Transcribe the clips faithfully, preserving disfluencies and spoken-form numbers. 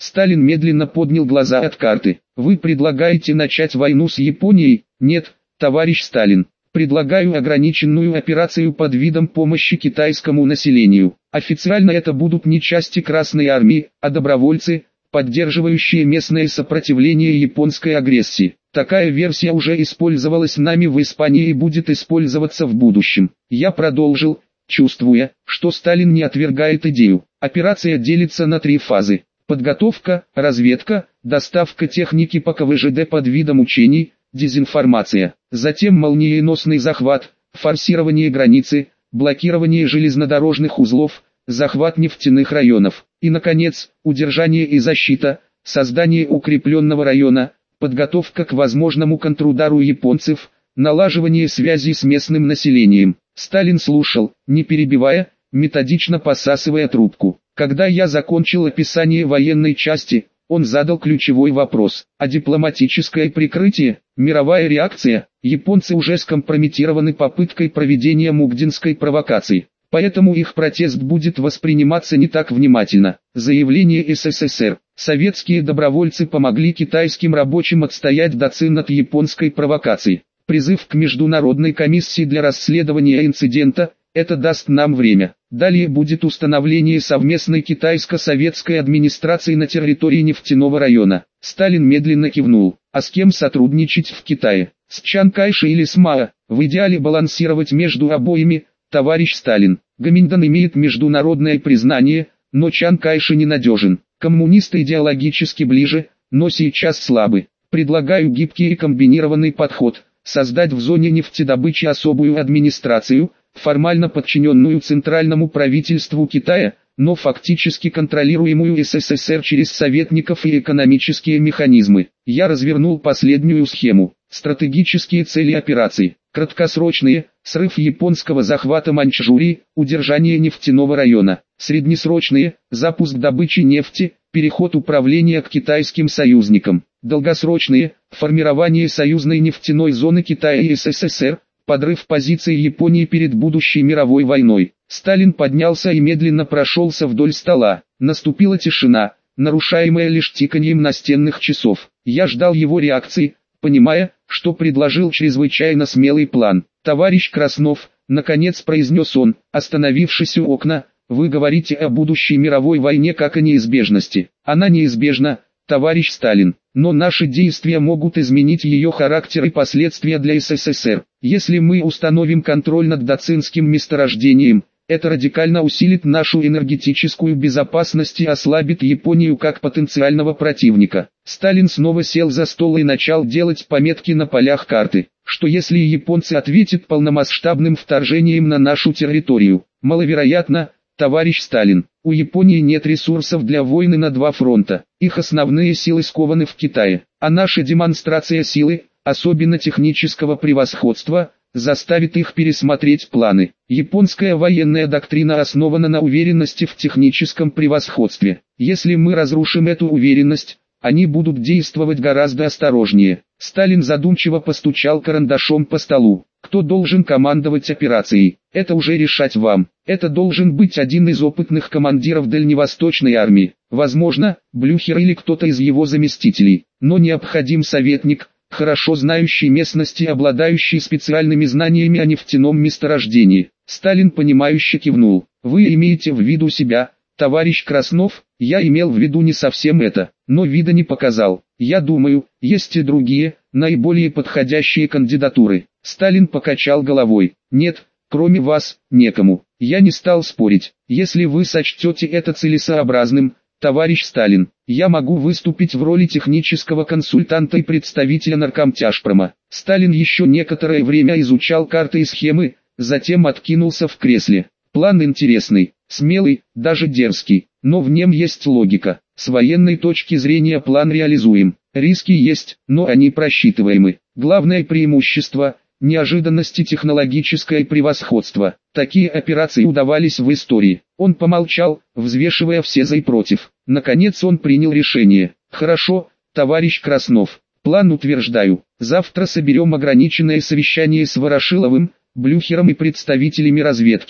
Сталин медленно поднял глаза от карты. Вы предлагаете начать войну с Японией? Нет, товарищ Сталин. Предлагаю ограниченную операцию под видом помощи китайскому населению. Официально это будут не части Красной Армии, а добровольцы, поддерживающие местное сопротивление японской агрессии. Такая версия уже использовалась нами в Испании и будет использоваться в будущем. Я продолжил, чувствуя, что Сталин не отвергает идею. Операция делится на три фазы. Подготовка, разведка, доставка техники по ка вэ жэ дэ под видом учений, дезинформация. Затем молниеносный захват, форсирование границы, блокирование железнодорожных узлов, захват нефтяных районов. И, наконец, удержание и защита, создание укрепленного района, подготовка к возможному контрудару японцев, налаживание связи с местным населением. Сталин слушал, не перебивая, методично посасывая трубку. Когда я закончил описание военной части, он задал ключевой вопрос. А дипломатическое прикрытие, мировая реакция? Японцы уже скомпрометированы попыткой проведения мугдинской провокации. Поэтому их протест будет восприниматься не так внимательно. Заявление эс эс эс эр. Советские добровольцы помогли китайским рабочим отстоять Дацин от японской провокации. Призыв к Международной комиссии для расследования инцидента. Это даст нам время. Далее будет установление совместной китайско-советской администрации на территории нефтяного района. Сталин медленно кивнул. А с кем сотрудничать в Китае? С Чан Кайши или с Мао? В идеале балансировать между обоими, товарищ Сталин. Гоминьдан имеет международное признание, но Чан Кайши ненадежен. Коммунисты идеологически ближе, но сейчас слабы. Предлагаю гибкий и комбинированный подход. Создать в зоне нефтедобычи особую администрацию, формально подчиненную центральному правительству Китая, но фактически контролируемую эс эс эс эр через советников и экономические механизмы. Я развернул последнюю схему. Стратегические цели операции. Краткосрочные – срыв японского захвата Маньчжурии, удержание нефтяного района. Среднесрочные – запуск добычи нефти, переход управления к китайским союзникам. Долгосрочные – формирование союзной нефтяной зоны Китая и эс эс эс эр, подрыв позиций Японии перед будущей мировой войной. Сталин поднялся и медленно прошелся вдоль стола. Наступила тишина, нарушаемая лишь тиканьем настенных часов. Я ждал его реакции, понимая, что предложил чрезвычайно смелый план. «Товарищ Краснов», — наконец произнес он, остановившись у окна, — «вы говорите о будущей мировой войне как о неизбежности. Она неизбежна, товарищ Сталин, но наши действия могут изменить ее характер и последствия для эс эс эс эр. Если мы установим контроль над дацинским месторождением, это радикально усилит нашу энергетическую безопасность и ослабит Японию как потенциального противника». Сталин снова сел за стол и начал делать пометки на полях карты. Что если японцы ответят полномасштабным вторжением на нашу территорию? Маловероятно, товарищ Сталин. У Японии нет ресурсов для войны на два фронта. Их основные силы скованы в Китае. А наша демонстрация силы, особенно технического превосходства, заставит их пересмотреть планы. Японская военная доктрина основана на уверенности в техническом превосходстве. Если мы разрушим эту уверенность, они будут действовать гораздо осторожнее. Сталин задумчиво постучал карандашом по столу. Кто должен командовать операцией? Это уже решать вам. Это должен быть один из опытных командиров Дальневосточной армии. Возможно, Блюхер или кто-то из его заместителей. Но необходим советник, хорошо знающий местности и обладающий специальными знаниями о нефтяном месторождении. Сталин понимающе кивнул. Вы имеете в виду себя, товарищ Краснов? Я имел в виду не совсем это, но вида не показал. Я думаю, есть и другие, наиболее подходящие кандидатуры. Сталин покачал головой. Нет, кроме вас, некому. Я не стал спорить. Если вы сочтете это целесообразным, товарищ Сталин, я могу выступить в роли технического консультанта и представителя Наркомтяжпрома. Сталин еще некоторое время изучал карты и схемы, затем откинулся в кресле. План интересный, смелый, даже дерзкий, но в нем есть логика. С военной точки зрения план реализуем. Риски есть, но они просчитываемы. Главное преимущество – неожиданность и технологическое превосходство. Такие операции удавались в истории. Он помолчал, взвешивая все за и против. Наконец он принял решение. Хорошо, товарищ Краснов, план утверждаю. Завтра соберем ограниченное совещание с Ворошиловым, Блюхером и представителями разведки.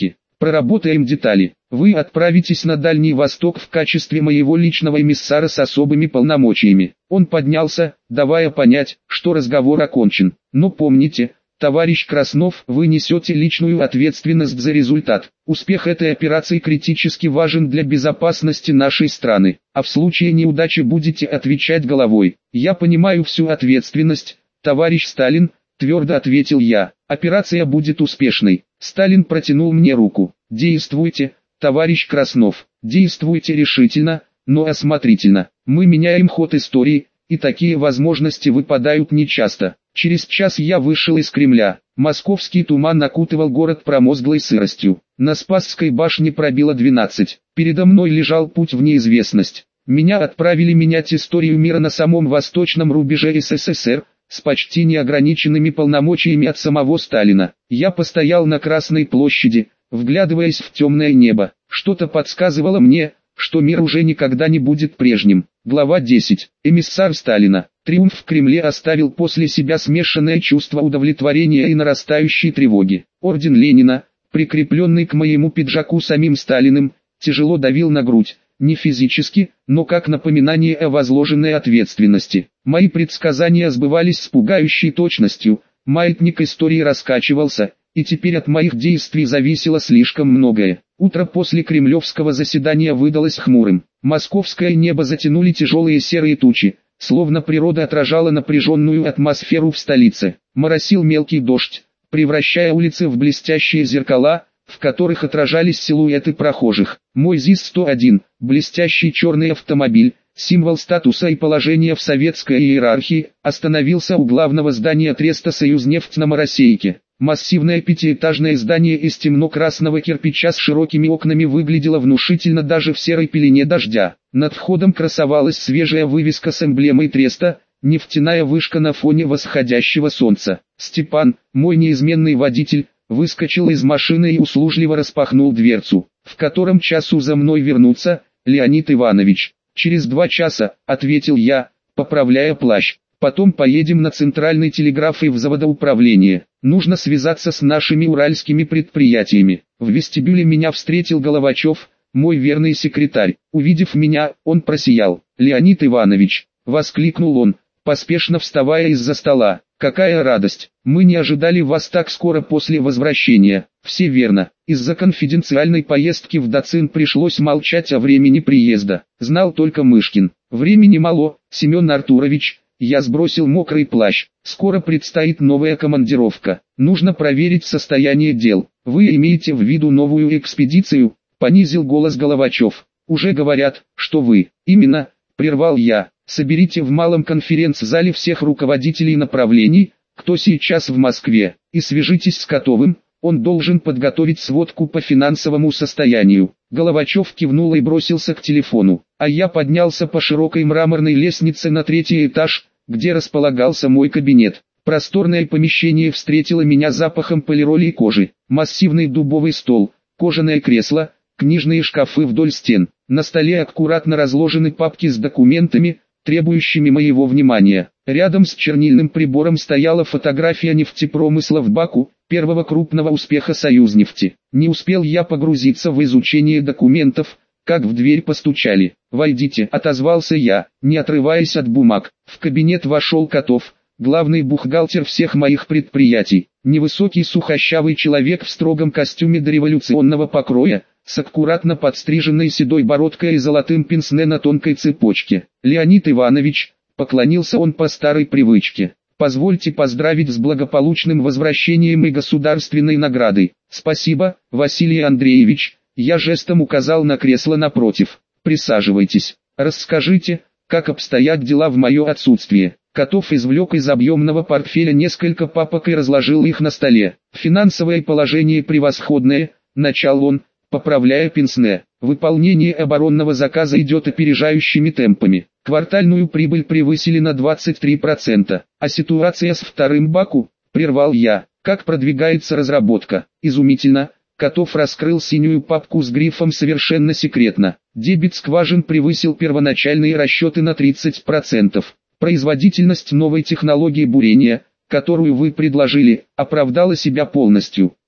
Проработаем детали. Вы отправитесь на Дальний Восток в качестве моего личного эмиссара с особыми полномочиями. Он поднялся, давая понять, что разговор окончен. Но помните, товарищ Краснов, вы несете личную ответственность за результат. Успех этой операции критически важен для безопасности нашей страны, а в случае неудачи будете отвечать головой. Я понимаю всю ответственность, товарищ Сталин, твердо ответил я. Операция будет успешной. Сталин протянул мне руку. Действуйте, товарищ Краснов, действуйте решительно, но осмотрительно. Мы меняем ход истории, и такие возможности выпадают нечасто. Через час я вышел из Кремля. Московский туман окутывал город промозглой сыростью. На Спасской башне пробило двенадцать. Передо мной лежал путь в неизвестность. Меня отправили менять историю мира на самом восточном рубеже СССР, с почти неограниченными полномочиями от самого Сталина. Я постоял на Красной площади, вглядываясь в темное небо. Что-то подсказывало мне, что мир уже никогда не будет прежним. Глава десять. Эмиссар Сталина. Триумф в Кремле оставил после себя смешанное чувство удовлетворения и нарастающей тревоги. Орден Ленина, прикрепленный к моему пиджаку самим Сталиным, тяжело давил на грудь. Не физически, но как напоминание о возложенной ответственности. Мои предсказания сбывались с пугающей точностью, маятник истории раскачивался, и теперь от моих действий зависело слишком многое. Утро после кремлевского заседания выдалось хмурым. Московское небо затянули тяжелые серые тучи, словно природа отражала напряженную атмосферу в столице. Моросил мелкий дождь, превращая улицы в блестящие зеркала, в которых отражались силуэты прохожих. Мой ЗИС сто один, блестящий черный автомобиль, символ статуса и положения в советской иерархии, остановился у главного здания Треста «Союзнефть» на Моросейке. Массивное пятиэтажное здание из темно-красного кирпича с широкими окнами выглядело внушительно даже в серой пелене дождя. Над входом красовалась свежая вывеска с эмблемой Треста, нефтяная вышка на фоне восходящего солнца. Степан, мой неизменный водитель, выскочил из машины и услужливо распахнул дверцу. В котором часу за мной вернуться, Леонид Иванович? Через два часа, ответил я, поправляя плащ. Потом поедем на центральный телеграф и в заводоуправление. Нужно связаться с нашими уральскими предприятиями. В вестибюле меня встретил Головачев, мой верный секретарь. Увидев меня, он просиял. Леонид Иванович, воскликнул он, поспешно вставая из-за стола. Какая радость! Мы не ожидали вас так скоро после возвращения. Все верно. Из-за конфиденциальной поездки в Дацин пришлось молчать о времени приезда. Знал только Мышкин. Времени мало, Семен Артурович. Я сбросил мокрый плащ. Скоро предстоит новая командировка. Нужно проверить состояние дел. Вы имеете в виду новую экспедицию? Понизил голос Головачев. Уже говорят, что вы. Именно, прервал я. Соберите в малом конференц-зале всех руководителей направлений, кто сейчас в Москве, и свяжитесь с Котовым, он должен подготовить сводку по финансовому состоянию. Головачев кивнул и бросился к телефону, а я поднялся по широкой мраморной лестнице на третий этаж, где располагался мой кабинет. Просторное помещение встретило меня запахом полироли и кожи, массивный дубовый стол, кожаное кресло, книжные шкафы вдоль стен. На столе аккуратно разложены папки с документами, требующими моего внимания. Рядом с чернильным прибором стояла фотография нефтепромысла в Баку, первого крупного успеха Союзнефти. Не успел я погрузиться в изучение документов, как в дверь постучали. «Войдите», — отозвался я, не отрываясь от бумаг. В кабинет вошел Котов, главный бухгалтер всех моих предприятий. Невысокий сухощавый человек в строгом костюме дореволюционного покроя, с аккуратно подстриженной седой бородкой и золотым пенсне на тонкой цепочке. «Леонид Иванович», — поклонился он по старой привычке, — «позвольте поздравить с благополучным возвращением и государственной наградой». «Спасибо, Василий Андреевич», — я жестом указал на кресло напротив. «Присаживайтесь. Расскажите, как обстоят дела в мое отсутствие». Котов извлек из объемного портфеля несколько папок и разложил их на столе. «Финансовое положение превосходное», — начал он, поправляя пенсне. «Выполнение оборонного заказа идет опережающими темпами. Квартальную прибыль превысили на двадцать три процента. А ситуация с вторым Баку?» — прервал я. «Как продвигается разработка?» «Изумительно». Котов раскрыл синюю папку с грифом «Совершенно секретно». Дебет скважин превысил первоначальные расчеты на тридцать процентов. Производительность новой технологии бурения, которую вы предложили, оправдала себя полностью.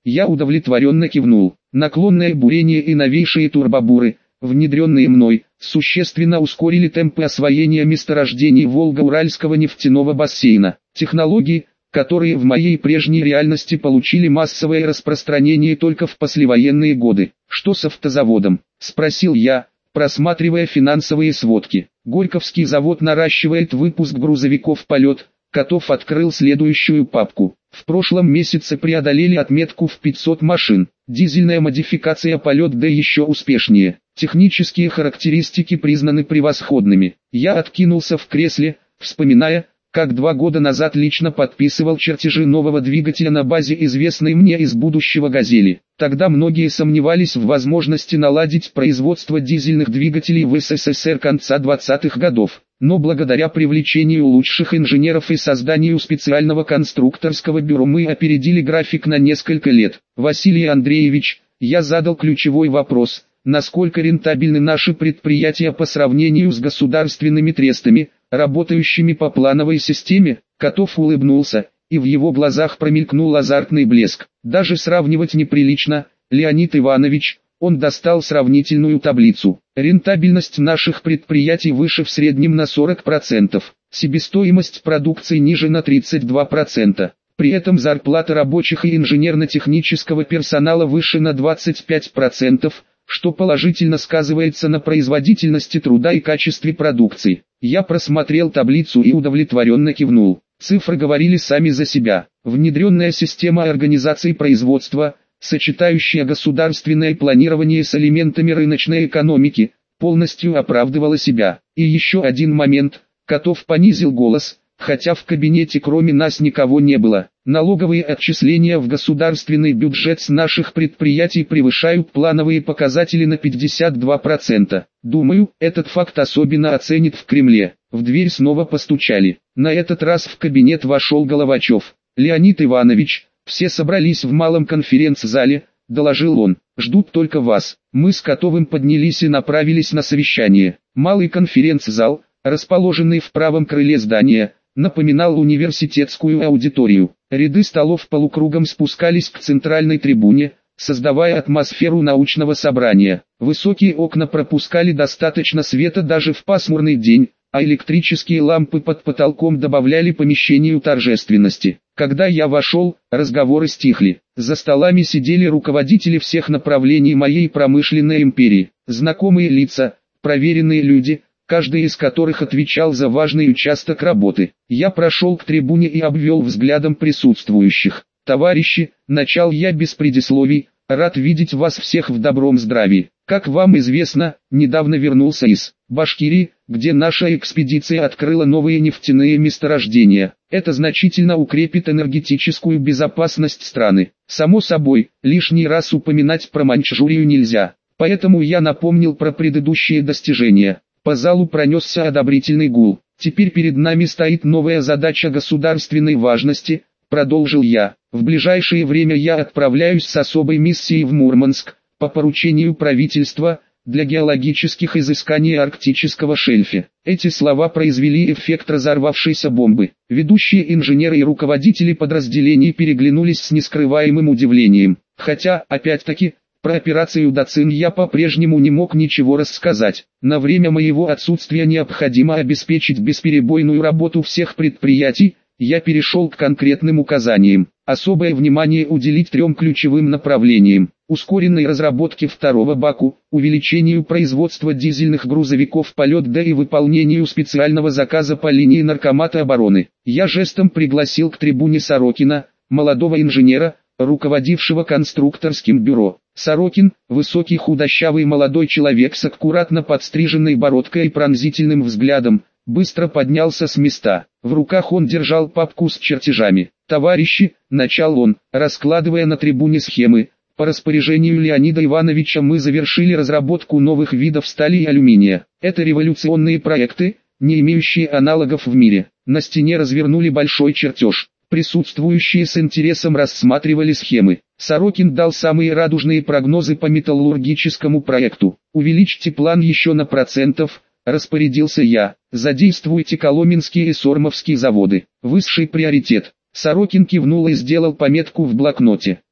Я удовлетворенно кивнул. Наклонное бурение и новейшие турбобуры, внедренные мной, существенно ускорили темпы освоения месторождений Волго-Уральского нефтяного бассейна. Технологии, которые в моей прежней реальности получили массовое распространение только в послевоенные годы. «Что с автозаводом?» – спросил я, просматривая финансовые сводки. Горьковский завод наращивает выпуск грузовиков «Полет», Котов открыл следующую папку. В прошлом месяце преодолели отметку в пятьсот машин. Дизельная модификация «Полет Д» еще успешнее. Технические характеристики признаны превосходными. Я откинулся в кресле, вспоминая, как два года назад лично подписывал чертежи нового двигателя на базе известной мне из будущего «Газели». Тогда многие сомневались в возможности наладить производство дизельных двигателей в СССР конца двадцатых годов. Но благодаря привлечению лучших инженеров и созданию специального конструкторского бюро мы опередили график на несколько лет. Василий Андреевич, я задал ключевой вопрос: насколько рентабельны наши предприятия по сравнению с государственными трестами, работающими по плановой системе? Котов улыбнулся, и в его глазах промелькнул азартный блеск. Даже сравнивать неприлично, Леонид Иванович. Он достал сравнительную таблицу. Рентабельность наших предприятий выше в среднем на сорок процентов. Себестоимость продукции ниже на тридцать два процента. При этом зарплата рабочих и инженерно-технического персонала выше на двадцать пять процентов, что положительно сказывается на производительности труда и качестве продукции. Я просмотрел таблицу и удовлетворенно кивнул. Цифры говорили сами за себя. Внедренная система организации производства, сочетающая государственное планирование с элементами рыночной экономики, полностью оправдывала себя. И еще один момент. Котов понизил голос, хотя в кабинете кроме нас никого не было. Налоговые отчисления в государственный бюджет с наших предприятий превышают плановые показатели на пятьдесят два процента. Думаю, этот факт особенно оценит в Кремле. В дверь снова постучали. На этот раз в кабинет вошел Головачев. «Леонид Иванович, все собрались в малом конференц-зале», — доложил он. «Ждут только вас». Мы с Котовым поднялись и направились на совещание. Малый конференц-зал, расположенный в правом крыле здания, напоминал университетскую аудиторию. Ряды столов полукругом спускались к центральной трибуне, создавая атмосферу научного собрания. Высокие окна пропускали достаточно света даже в пасмурный день, а электрические лампы под потолком добавляли помещению торжественности. Когда я вошел, разговоры стихли. За столами сидели руководители всех направлений моей промышленной империи, знакомые лица, проверенные люди, каждый из которых отвечал за важный участок работы. Я прошел к трибуне и обвел взглядом присутствующих. «Товарищи», — начал я без предисловий, — «рад видеть вас всех в добром здравии. Как вам известно, недавно вернулся из Башкирии, где наша экспедиция открыла новые нефтяные месторождения. Это значительно укрепит энергетическую безопасность страны. Само собой, лишний раз упоминать про Маньчжурию нельзя, поэтому я напомнил про предыдущие достижения». По залу пронесся одобрительный гул. «Теперь перед нами стоит новая задача государственной важности», — продолжил я. «В ближайшее время я отправляюсь с особой миссией в Мурманск, по поручению правительства, для геологических изысканий арктического шельфа». Эти слова произвели эффект разорвавшейся бомбы. Ведущие инженеры и руководители подразделений переглянулись с нескрываемым удивлением. Хотя, опять-таки, про операцию Дацин я по-прежнему не мог ничего рассказать. На время моего отсутствия необходимо обеспечить бесперебойную работу всех предприятий. Я перешел к конкретным указаниям. Особое внимание уделить трем ключевым направлениям: ускоренной разработке второго Баку, увеличению производства дизельных грузовиков «Полет Д» и выполнению специального заказа по линии Наркомата обороны. Я жестом пригласил к трибуне Сорокина, молодого инженера, руководившего конструкторским бюро. Сорокин, высокий худощавый молодой человек с аккуратно подстриженной бородкой и пронзительным взглядом, быстро поднялся с места. В руках он держал папку с чертежами. «Товарищи», — начал он, раскладывая на трибуне схемы, — «по распоряжению Леонида Ивановича мы завершили разработку новых видов стали и алюминия. Это революционные проекты, не имеющие аналогов в мире». На стене развернули большой чертеж. Присутствующие с интересом рассматривали схемы. Сорокин дал самые радужные прогнозы по металлургическому проекту. «Увеличьте план еще на процентов», — распорядился я. «Задействуйте Коломенские и Сормовские заводы. Высший приоритет». Сорокин кивнул и сделал пометку в блокноте.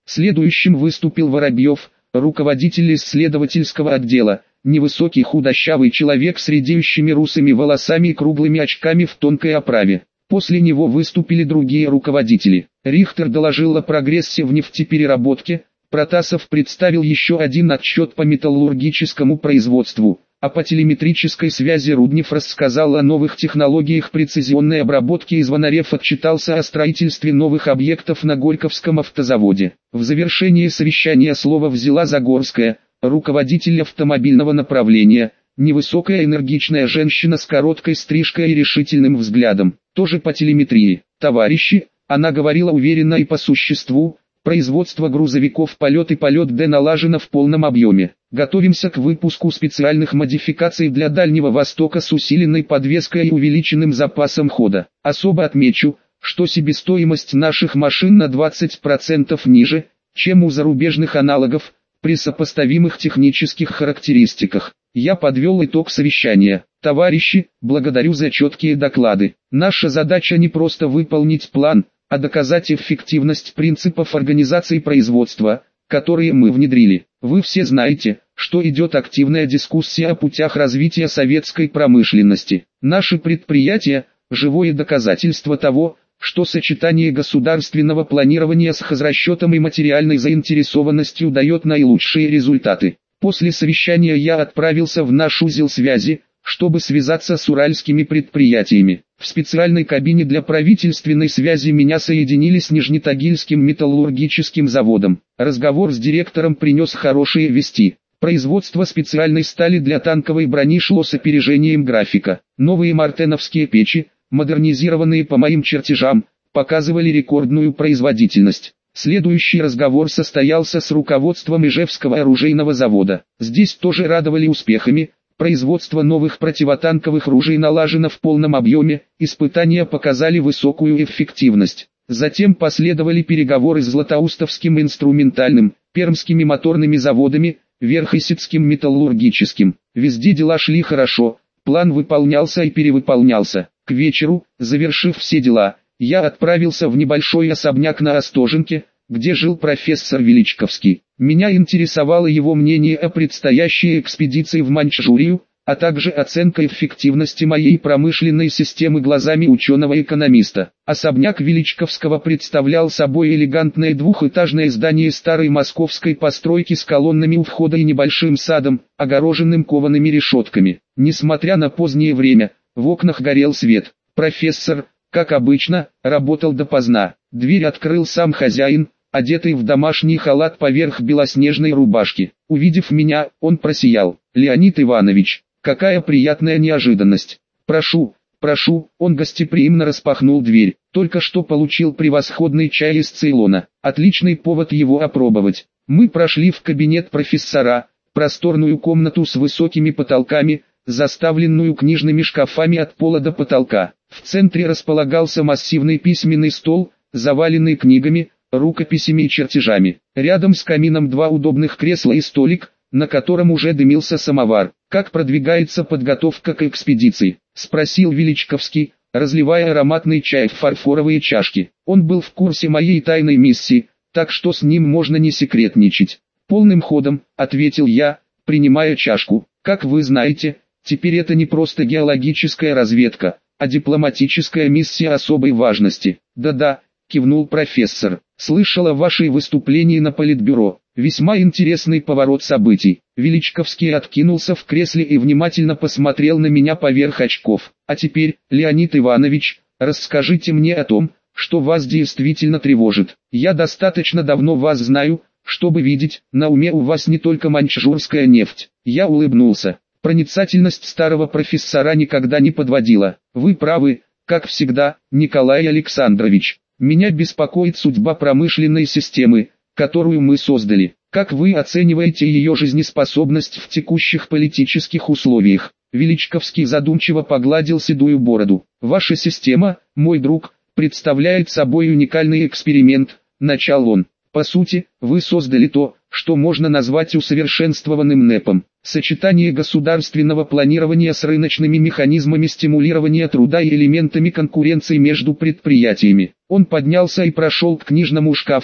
Следующим выступил Воробьев, руководитель исследовательского отдела, невысокий худощавый человек с редеющими русыми волосами и круглыми очками в тонкой оправе. После него выступили другие руководители. Рихтер доложил о прогрессе в нефтепереработке, Протасов представил еще один отчет по металлургическому производству, а по телеметрической связи Руднев рассказал о новых технологиях прецизионной обработки и Звонарев отчитался о строительстве новых объектов на Горьковском автозаводе. В завершении совещания слово взяла Загорская, руководитель автомобильного направления, невысокая энергичная женщина с короткой стрижкой и решительным взглядом, тоже по телеметрии. «Товарищи», она говорила уверенно и по существу, производство грузовиков полет и полет Д налажено в полном объеме. Готовимся к выпуску специальных модификаций для Дальнего Востока с усиленной подвеской и увеличенным запасом хода. Особо отмечу, что себестоимость наших машин на двадцать процентов ниже, чем у зарубежных аналогов, при сопоставимых технических характеристиках. Я подвел итог совещания. Товарищи, благодарю за четкие доклады. Наша задача не просто выполнить план, а доказать эффективность принципов организации производства, которые мы внедрили. Вы все знаете, что идет активная дискуссия о путях развития советской промышленности. Наши предприятия – живое доказательство того, что сочетание государственного планирования с хозрасчетом и материальной заинтересованностью дает наилучшие результаты. После совещания я отправился в наш узел связи, чтобы связаться с уральскими предприятиями. В специальной кабине для правительственной связи меня соединили с Нижнетагильским металлургическим заводом. Разговор с директором принес хорошие вести. Производство специальной стали для танковой брони шло с опережением графика. Новые мартеновские печи, модернизированные по моим чертежам, показывали рекордную производительность. Следующий разговор состоялся с руководством Ижевского оружейного завода. Здесь тоже радовали успехами. Производство новых противотанковых ружей налажено в полном объеме, испытания показали высокую эффективность. Затем последовали переговоры с Златоустовским инструментальным, Пермскими моторными заводами, Верхесецким металлургическим. Везде дела шли хорошо, план выполнялся и перевыполнялся. К вечеру, завершив все дела, я отправился в небольшой особняк на Остоженке, где жил профессор Величковский. Меня интересовало его мнение о предстоящей экспедиции в Маньчжурию, а также оценка эффективности моей промышленной системы глазами ученого-экономиста. Особняк Величковского представлял собой элегантное двухэтажное здание старой московской постройки с колоннами у входа и небольшим садом, огороженным коваными решетками. Несмотря на позднее время, в окнах горел свет. Профессор, как обычно, работал допоздна. Дверь открыл сам хозяин, одетый в домашний халат поверх белоснежной рубашки. Увидев меня, он просиял. «Леонид Иванович, какая приятная неожиданность! Прошу, прошу!» Он гостеприимно распахнул дверь. «Только что получил превосходный чай из Цейлона. Отличный повод его опробовать». Мы прошли в кабинет профессора, просторную комнату с высокими потолками, заставленную книжными шкафами от пола до потолка. В центре располагался массивный письменный стол, заваленный книгами, рукописями и чертежами. Рядом с камином два удобных кресла и столик, на котором уже дымился самовар. «Как продвигается подготовка к экспедиции?» – спросил Величковский, разливая ароматный чай в фарфоровые чашки. Он был в курсе моей тайной миссии, так что с ним можно не секретничать. «Полным ходом», – ответил я, принимая чашку. «Как вы знаете, теперь это не просто геологическая разведка, а дипломатическая миссия особой важности». «Да-да», – кивнул профессор. «Слышал о вашей выступлении на Политбюро. Весьма интересный поворот событий». Величковский откинулся в кресле и внимательно посмотрел на меня поверх очков. «А теперь, Леонид Иванович, расскажите мне о том, что вас действительно тревожит. Я достаточно давно вас знаю, чтобы видеть, на уме у вас не только маньчжурская нефть». Я улыбнулся. Проницательность старого профессора никогда не подводила. «Вы правы, как всегда, Николай Александрович. Меня беспокоит судьба промышленной системы, которую мы создали. Как вы оцениваете ее жизнеспособность в текущих политических условиях?» Величковский задумчиво погладил седую бороду. «Ваша система, мой друг, представляет собой уникальный эксперимент», — начал он. «По сути, вы создали то, что можно назвать усовершенствованным НЭПом. Сочетание государственного планирования с рыночными механизмами стимулирования труда и элементами конкуренции между предприятиями». Он поднялся и прошел к книжному шкафу,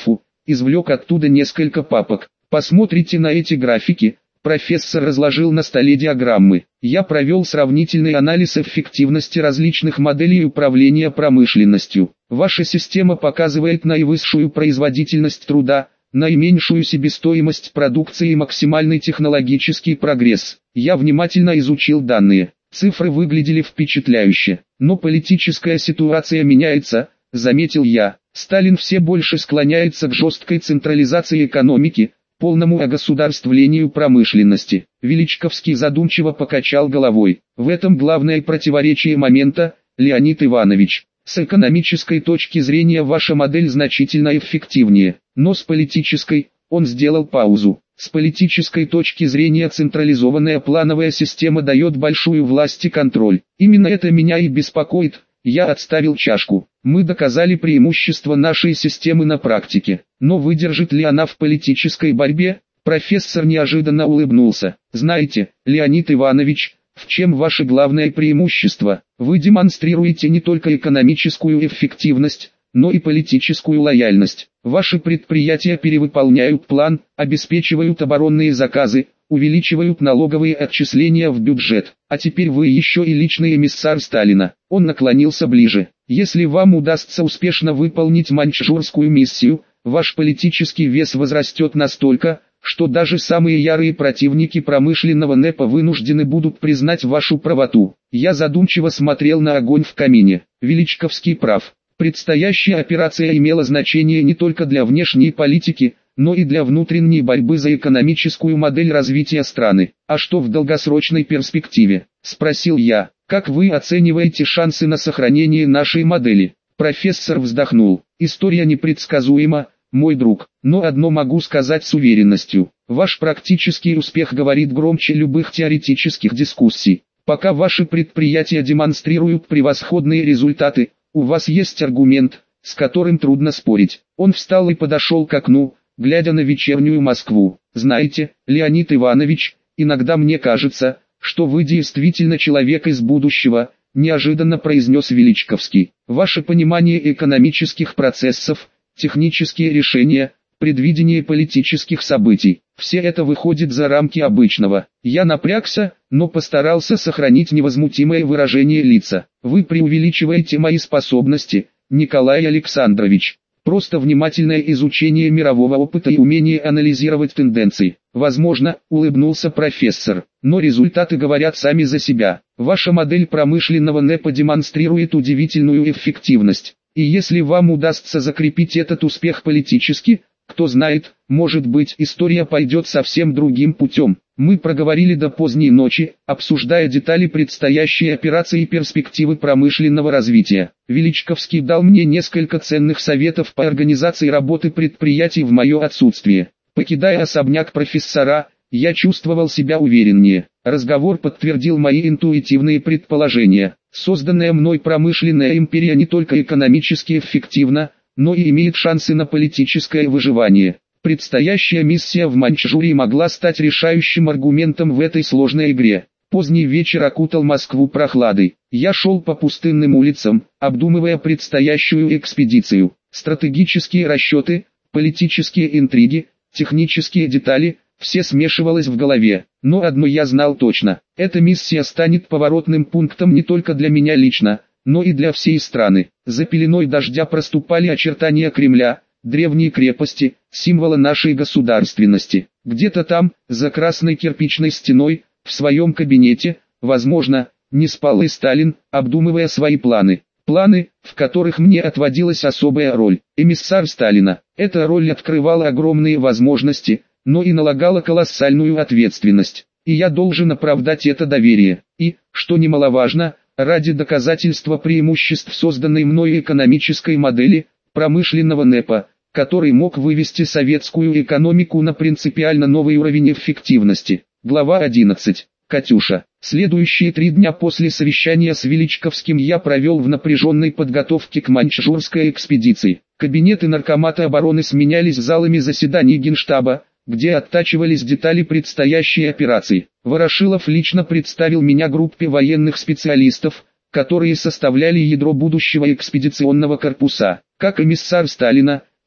извлек оттуда несколько папок. Посмотрите на эти графики. Профессор разложил на столе диаграммы. Я провел сравнительный анализ эффективности различных моделей управления промышленностью. Ваша система показывает наивысшую производительность труда, наименьшую себестоимость продукции и максимальный технологический прогресс. Я внимательно изучил данные. Цифры выглядели впечатляюще. Но политическая ситуация меняется, заметил я. Сталин все больше склоняется к жесткой централизации экономики, полному огосударствлению промышленности. Величковский задумчиво покачал головой. В этом главное противоречие момента, Леонид Иванович. С экономической точки зрения ваша модель значительно эффективнее, но с политической, он сделал паузу. С политической точки зрения централизованная плановая система дает большую власть и контроль. Именно это меня и беспокоит. Я отставил чашку. Мы доказали преимущество нашей системы на практике. Но выдержит ли она в политической борьбе? Профессор неожиданно улыбнулся. Знаете, Леонид Иванович, в чем ваше главное преимущество? Вы демонстрируете не только экономическую эффективность, но и политическую лояльность. Ваши предприятия перевыполняют план, обеспечивают оборонные заказы, увеличивают налоговые отчисления в бюджет. А теперь вы еще и личный эмиссар Сталина. Он наклонился ближе. Если вам удастся успешно выполнить маньчжурскую миссию, ваш политический вес возрастет настолько, что даже самые ярые противники промышленного НЭПа вынуждены будут признать вашу правоту. Я задумчиво смотрел на огонь в камине. Величковский прав. Предстоящая операция имела значение не только для внешней политики, но и для внутренней борьбы за экономическую модель развития страны. А что в долгосрочной перспективе? Спросил я. Как вы оцениваете шансы на сохранение нашей модели? Профессор вздохнул. История непредсказуема, мой друг, но одно могу сказать с уверенностью. Ваш практический успех говорит громче любых теоретических дискуссий. Пока ваши предприятия демонстрируют превосходные результаты, у вас есть аргумент, с которым трудно спорить. Он встал и подошел к окну, глядя на вечернюю Москву. Знаете, Леонид Иванович, иногда мне кажется, что вы действительно человек из будущего, неожиданно произнес Величковский. Ваше понимание экономических процессов, технические решения, предвидение политических событий, все это выходит за рамки обычного. Я напрягся, но постарался сохранить невозмутимое выражение лица. Вы преувеличиваете мои способности, Николай Александрович. Просто внимательное изучение мирового опыта и умение анализировать тенденции. Возможно, улыбнулся профессор, но результаты говорят сами за себя. Ваша модель промышленного НЭПа демонстрирует удивительную эффективность. И если вам удастся закрепить этот успех политически, кто знает, может быть, история пойдет совсем другим путем. Мы проговорили до поздней ночи, обсуждая детали предстоящей операции и перспективы промышленного развития. Величковский дал мне несколько ценных советов по организации работы предприятий в мое отсутствие. Покидая особняк профессора, я чувствовал себя увереннее. Разговор подтвердил мои интуитивные предположения. Созданная мной промышленная империя не только экономически эффективна, но и имеет шансы на политическое выживание. Предстоящая миссия в Маньчжурии могла стать решающим аргументом в этой сложной игре. Поздний вечер окутал Москву прохладой. Я шел по пустынным улицам, обдумывая предстоящую экспедицию. Стратегические расчеты, политические интриги, технические детали – все смешивалось в голове. Но одно я знал точно. Эта миссия станет поворотным пунктом не только для меня лично, но и для всей страны. За пеленой дождя проступали очертания Кремля, древней крепости, символа нашей государственности. Где-то там, за красной кирпичной стеной, в своем кабинете, возможно, не спал и Сталин, обдумывая свои планы. Планы, в которых мне отводилась особая роль. Эмиссар Сталина. Эта роль открывала огромные возможности, но и налагала колоссальную ответственность. И я должен оправдать это доверие. И, что немаловажно, ради доказательства преимуществ созданной мной экономической модели, промышленного НЭПа, который мог вывести советскую экономику на принципиально новый уровень эффективности. Глава одиннадцать. Катюша. Следующие три дня после совещания с Величковским я провел в напряженной подготовке к маньчжурской экспедиции. Кабинеты наркомата обороны сменялись залами заседаний Генштаба, где оттачивались детали предстоящей операции. Ворошилов лично представил меня группе военных специалистов, которые составляли ядро будущего экспедиционного корпуса. Как эмиссар Сталина,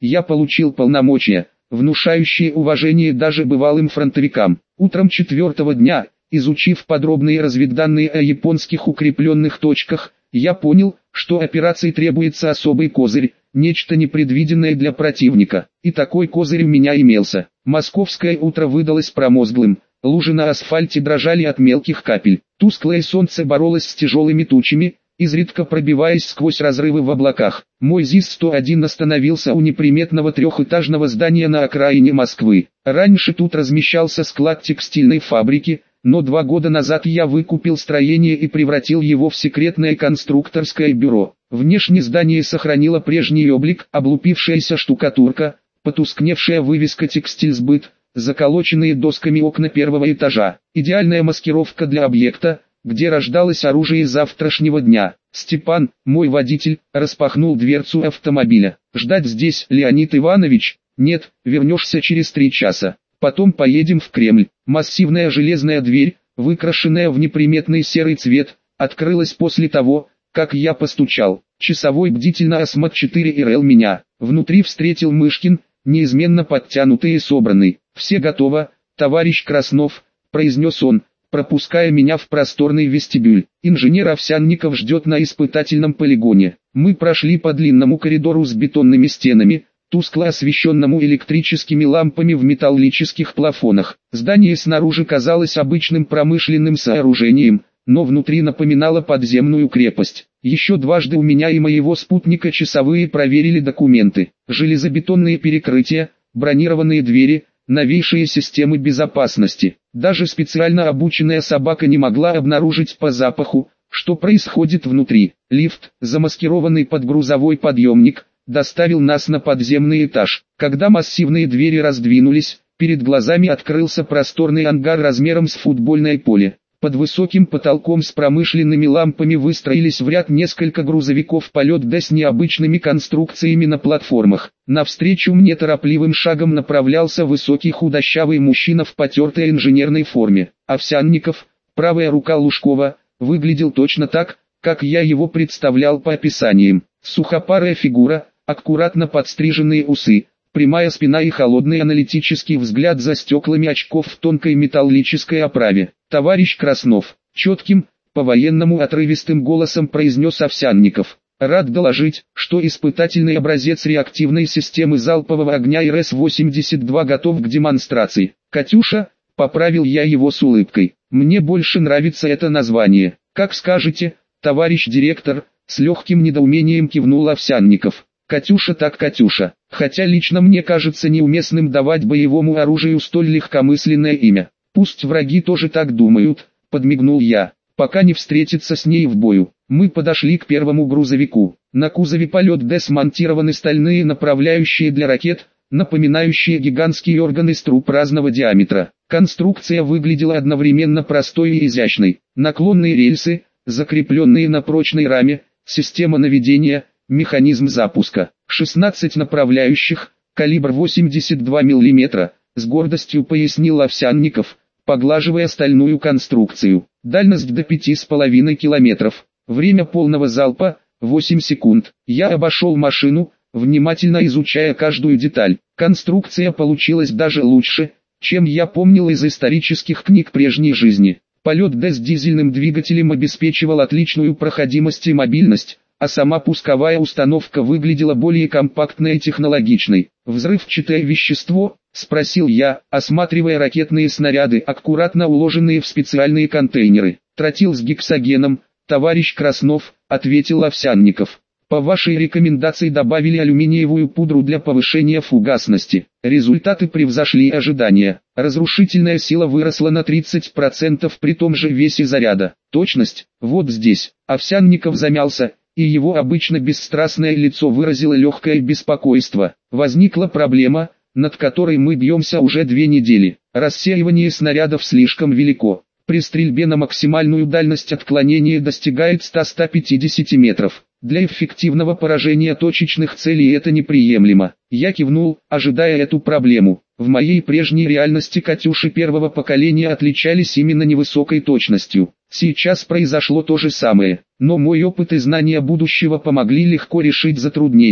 я получил полномочия, внушающие уважение даже бывалым фронтовикам. Утром четвертого дня, изучив подробные разведданные о японских укрепленных точках, я понял, что операции требуется особый козырь, нечто непредвиденное для противника. И такой козырь у меня имелся. Московское утро выдалось промозглым, лужи на асфальте дрожали от мелких капель. Тусклое солнце боролось с тяжелыми тучами, изредка пробиваясь сквозь разрывы в облаках. Мой ЗИС сто один остановился у неприметного трехэтажного здания на окраине Москвы. Раньше тут размещался склад текстильной фабрики, но два года назад я выкупил строение и превратил его в секретное конструкторское бюро. Внешне здание сохранило прежний облик, облупившаяся штукатурка, потускневшая вывеска «Текстильсбыт», заколоченные досками окна первого этажа. Идеальная маскировка для объекта, где рождалось оружие завтрашнего дня. Степан, мой водитель, распахнул дверцу автомобиля. «Ждать здесь, Леонид Иванович?» «Нет, вернешься через три часа. Потом поедем в Кремль». Массивная железная дверь, выкрашенная в неприметный серый цвет, открылась после того, как я постучал. Часовой бдительно осмотр четыре эр эл меня. Внутри встретил Мышкин, неизменно подтянутый и собранный. «Все готово, товарищ Краснов», — произнес он, пропуская меня в просторный вестибюль. «Инженер Овсянников ждет на испытательном полигоне». Мы прошли по длинному коридору с бетонными стенами, тускло освещенному электрическими лампами в металлических плафонах. Здание снаружи казалось обычным промышленным сооружением, но внутри напоминало подземную крепость. Еще дважды у меня и моего спутника часовые проверили документы. Железобетонные перекрытия, бронированные двери, новейшие системы безопасности. Даже специально обученная собака не могла обнаружить по запаху, что происходит внутри. Лифт, замаскированный под грузовой подъемник, доставил нас на подземный этаж. Когда массивные двери раздвинулись, перед глазами открылся просторный ангар размером с футбольное поле. Под высоким потолком с промышленными лампами выстроились в ряд несколько грузовиков полет Д с необычными конструкциями на платформах. Навстречу мне торопливым шагом направлялся высокий худощавый мужчина в потертой инженерной форме. Овсянников, правая рука Лужкова, выглядел точно так, как я его представлял по описаниям. Сухопарая фигура, аккуратно подстриженные усы, прямая спина и холодный аналитический взгляд за стеклами очков в тонкой металлической оправе. «Товарищ Краснов», четким, по-военному отрывистым голосом произнес Овсянников. «Рад доложить, что испытательный образец реактивной системы залпового огня эр эс восемьдесят два готов к демонстрации». «Катюша», поправил я его с улыбкой. «Мне больше нравится это название». «Как скажете, товарищ директор», с легким недоумением кивнул Овсянников. «Катюша так Катюша, хотя лично мне кажется неуместным давать боевому оружию столь легкомысленное имя. Пусть враги тоже так думают», — подмигнул я, — «пока не встретиться с ней в бою». Мы подошли к первому грузовику. На кузове полет Д смонтированы стальные направляющие для ракет, напоминающие гигантские органы струн разного диаметра. Конструкция выглядела одновременно простой и изящной. Наклонные рельсы, закрепленные на прочной раме, система наведения, механизм запуска. шестнадцать направляющих, калибр восемьдесят два миллиметра, с гордостью пояснил Овсянников, поглаживая стальную конструкцию. Дальность до пяти с половиной километров. Время полного залпа – восемь секунд. Я обошел машину, внимательно изучая каждую деталь. Конструкция получилась даже лучше, чем я помнил из исторических книг прежней жизни. Полет Д с дизельным двигателем обеспечивал отличную проходимость и мобильность, а сама пусковая установка выглядела более компактной и технологичной. «Взрывчатое вещество?» – спросил я, осматривая ракетные снаряды, аккуратно уложенные в специальные контейнеры. «Тротил с гексогеном, товарищ Краснов», – ответил Овсянников. «По вашей рекомендации добавили алюминиевую пудру для повышения фугасности. Результаты превзошли ожидания. Разрушительная сила выросла на тридцать процентов при том же весе заряда. Точность, вот здесь». Овсянников замялся, и его обычно бесстрастное лицо выразило легкое беспокойство. «Возникла проблема, над которой мы бьемся уже две недели. Рассеивание снарядов слишком велико. При стрельбе на максимальную дальность отклонение достигает ста — ста пятидесяти метров. Для эффективного поражения точечных целей это неприемлемо». Я кивнул, ожидая эту проблему. В моей прежней реальности «Катюши» первого поколения отличались именно невысокой точностью. Сейчас произошло то же самое, но мой опыт и знания будущего помогли легко решить затруднение.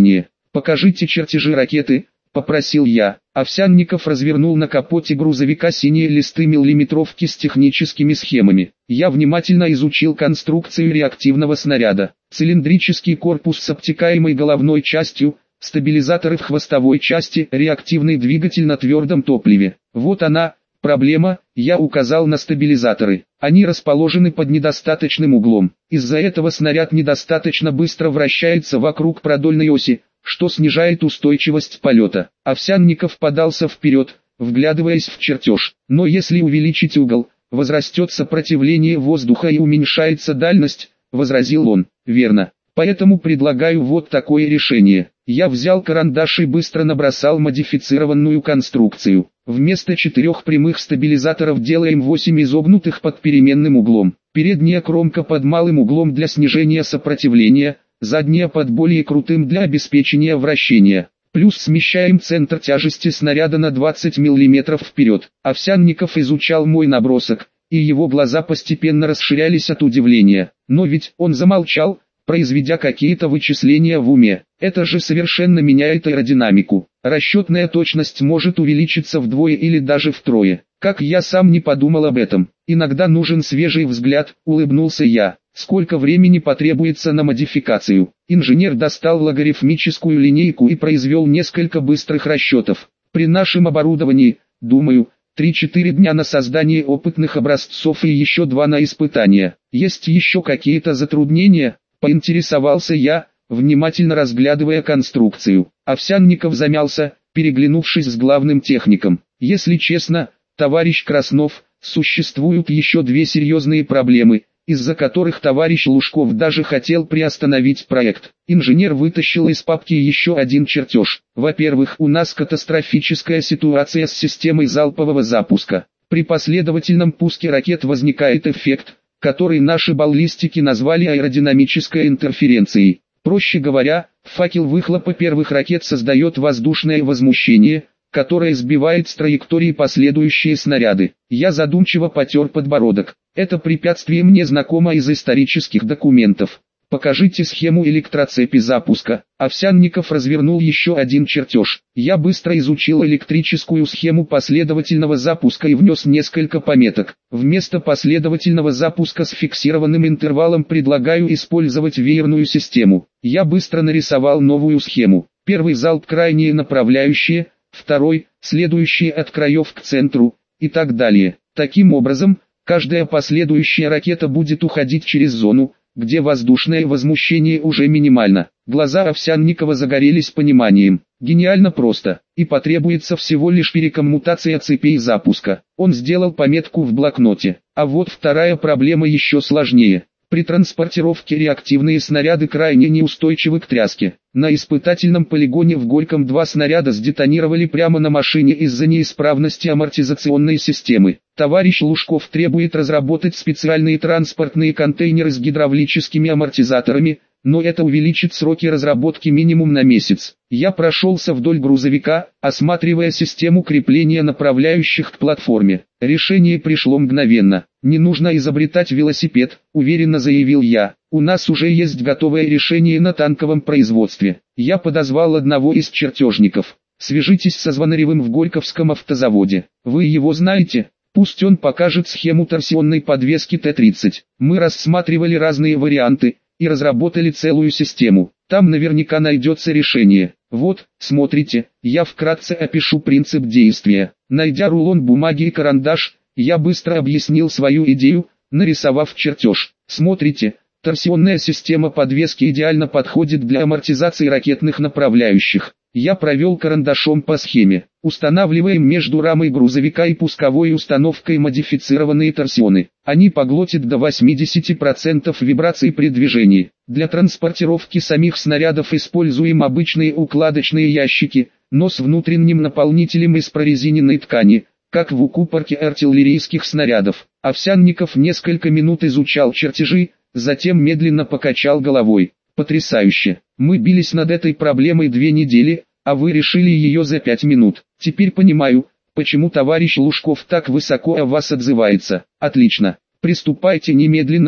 «Покажите чертежи ракеты», — попросил я. Овсянников развернул на капоте грузовика синие листы миллиметровки с техническими схемами. Я внимательно изучил конструкцию реактивного снаряда. Цилиндрический корпус с обтекаемой головной частью, стабилизаторы в хвостовой части, реактивный двигатель на твердом топливе. Вот она, проблема, я указал на стабилизаторы. Они расположены под недостаточным углом. Из-за этого снаряд недостаточно быстро вращается вокруг продольной оси, что снижает устойчивость полета. Овсянников подался вперед, вглядываясь в чертеж. Но если увеличить угол, возрастет сопротивление воздуха и уменьшается дальность, возразил он. Верно. Поэтому предлагаю вот такое решение. Я взял карандаш и быстро набросал модифицированную конструкцию. Вместо четырех прямых стабилизаторов делаем восемь изогнутых под переменным углом. Передняя кромка под малым углом для снижения сопротивления, задняя под более крутым для обеспечения вращения. Плюс смещаем центр тяжести снаряда на двадцать миллиметров вперед. Овсянников изучал мой набросок, и его глаза постепенно расширялись от удивления. Но ведь он замолчал, произведя какие-то вычисления в уме. Это же совершенно меняет аэродинамику. Расчетная точность может увеличиться вдвое или даже втрое. Как я сам не подумал об этом. Иногда нужен свежий взгляд, улыбнулся я. Сколько времени потребуется на модификацию? Инженер достал логарифмическую линейку и произвел несколько быстрых расчетов. При нашем оборудовании, думаю, три-четыре дня на создание опытных образцов и еще два на испытания. Есть еще какие-то затруднения? Поинтересовался я, внимательно разглядывая конструкцию. Овсянников замялся, переглянувшись с главным техником. Если честно, товарищ Краснов, существуют еще две серьезные проблемы, из-за которых товарищ Лужков даже хотел приостановить проект. Инженер вытащил из папки еще один чертеж. Во-первых, у нас катастрофическая ситуация с системой залпового запуска. При последовательном пуске ракет возникает эффект, который наши баллистики назвали аэродинамической интерференцией. Проще говоря, факел выхлопа первых ракет создает воздушное возмущение, которое сбивает с траектории последующие снаряды. Я задумчиво потер подбородок. Это препятствие мне знакомо из исторических документов. Покажите схему электроцепи запуска. Овсянников развернул еще один чертеж. Я быстро изучил электрическую схему последовательного запуска и внес несколько пометок. Вместо последовательного запуска с фиксированным интервалом предлагаю использовать веерную систему. Я быстро нарисовал новую схему. Первый залп крайние направляющие, второй, следующие от краев к центру, и так далее. Таким образом, каждая последующая ракета будет уходить через зону, где воздушное возмущение уже минимально. Глаза Овсянникова загорелись пониманием. Гениально просто, и потребуется всего лишь перекоммутация цепей запуска. Он сделал пометку в блокноте. А вот вторая проблема еще сложнее. При транспортировке реактивные снаряды крайне неустойчивы к тряске. На испытательном полигоне в Горьком два снаряда сдетонировали прямо на машине из-за неисправности амортизационной системы. Товарищ Лужков требует разработать специальные транспортные контейнеры с гидравлическими амортизаторами, но это увеличит сроки разработки минимум на месяц. Я прошелся вдоль грузовика, осматривая систему крепления направляющих к платформе. Решение пришло мгновенно. «Не нужно изобретать велосипед», — уверенно заявил я. «У нас уже есть готовое решение на танковом производстве». Я подозвал одного из чертежников. «Свяжитесь со Звонаревым в Горьковском автозаводе. Вы его знаете? Пусть он покажет схему торсионной подвески Т тридцать. Мы рассматривали разные варианты и разработали целую систему. Там наверняка найдется решение. Вот, смотрите, я вкратце опишу принцип действия». Найдя рулон бумаги и карандаш, я быстро объяснил свою идею, нарисовав чертеж. Смотрите, торсионная система подвески идеально подходит для амортизации ракетных направляющих. Я провел карандашом по схеме. Устанавливаем между рамой грузовика и пусковой установкой модифицированные торсионы. Они поглотят до восьмидесяти процентов вибраций при движении. Для транспортировки самих снарядов используем обычные укладочные ящики, но с внутренним наполнителем из прорезиненной ткани, как в укупорке артиллерийских снарядов. Овсянников несколько минут изучал чертежи, затем медленно покачал головой. «Потрясающе! Мы бились над этой проблемой две недели, а вы решили ее за пять минут. Теперь понимаю, почему товарищ Лужков так высоко о вас отзывается. Отлично! Приступайте немедленно,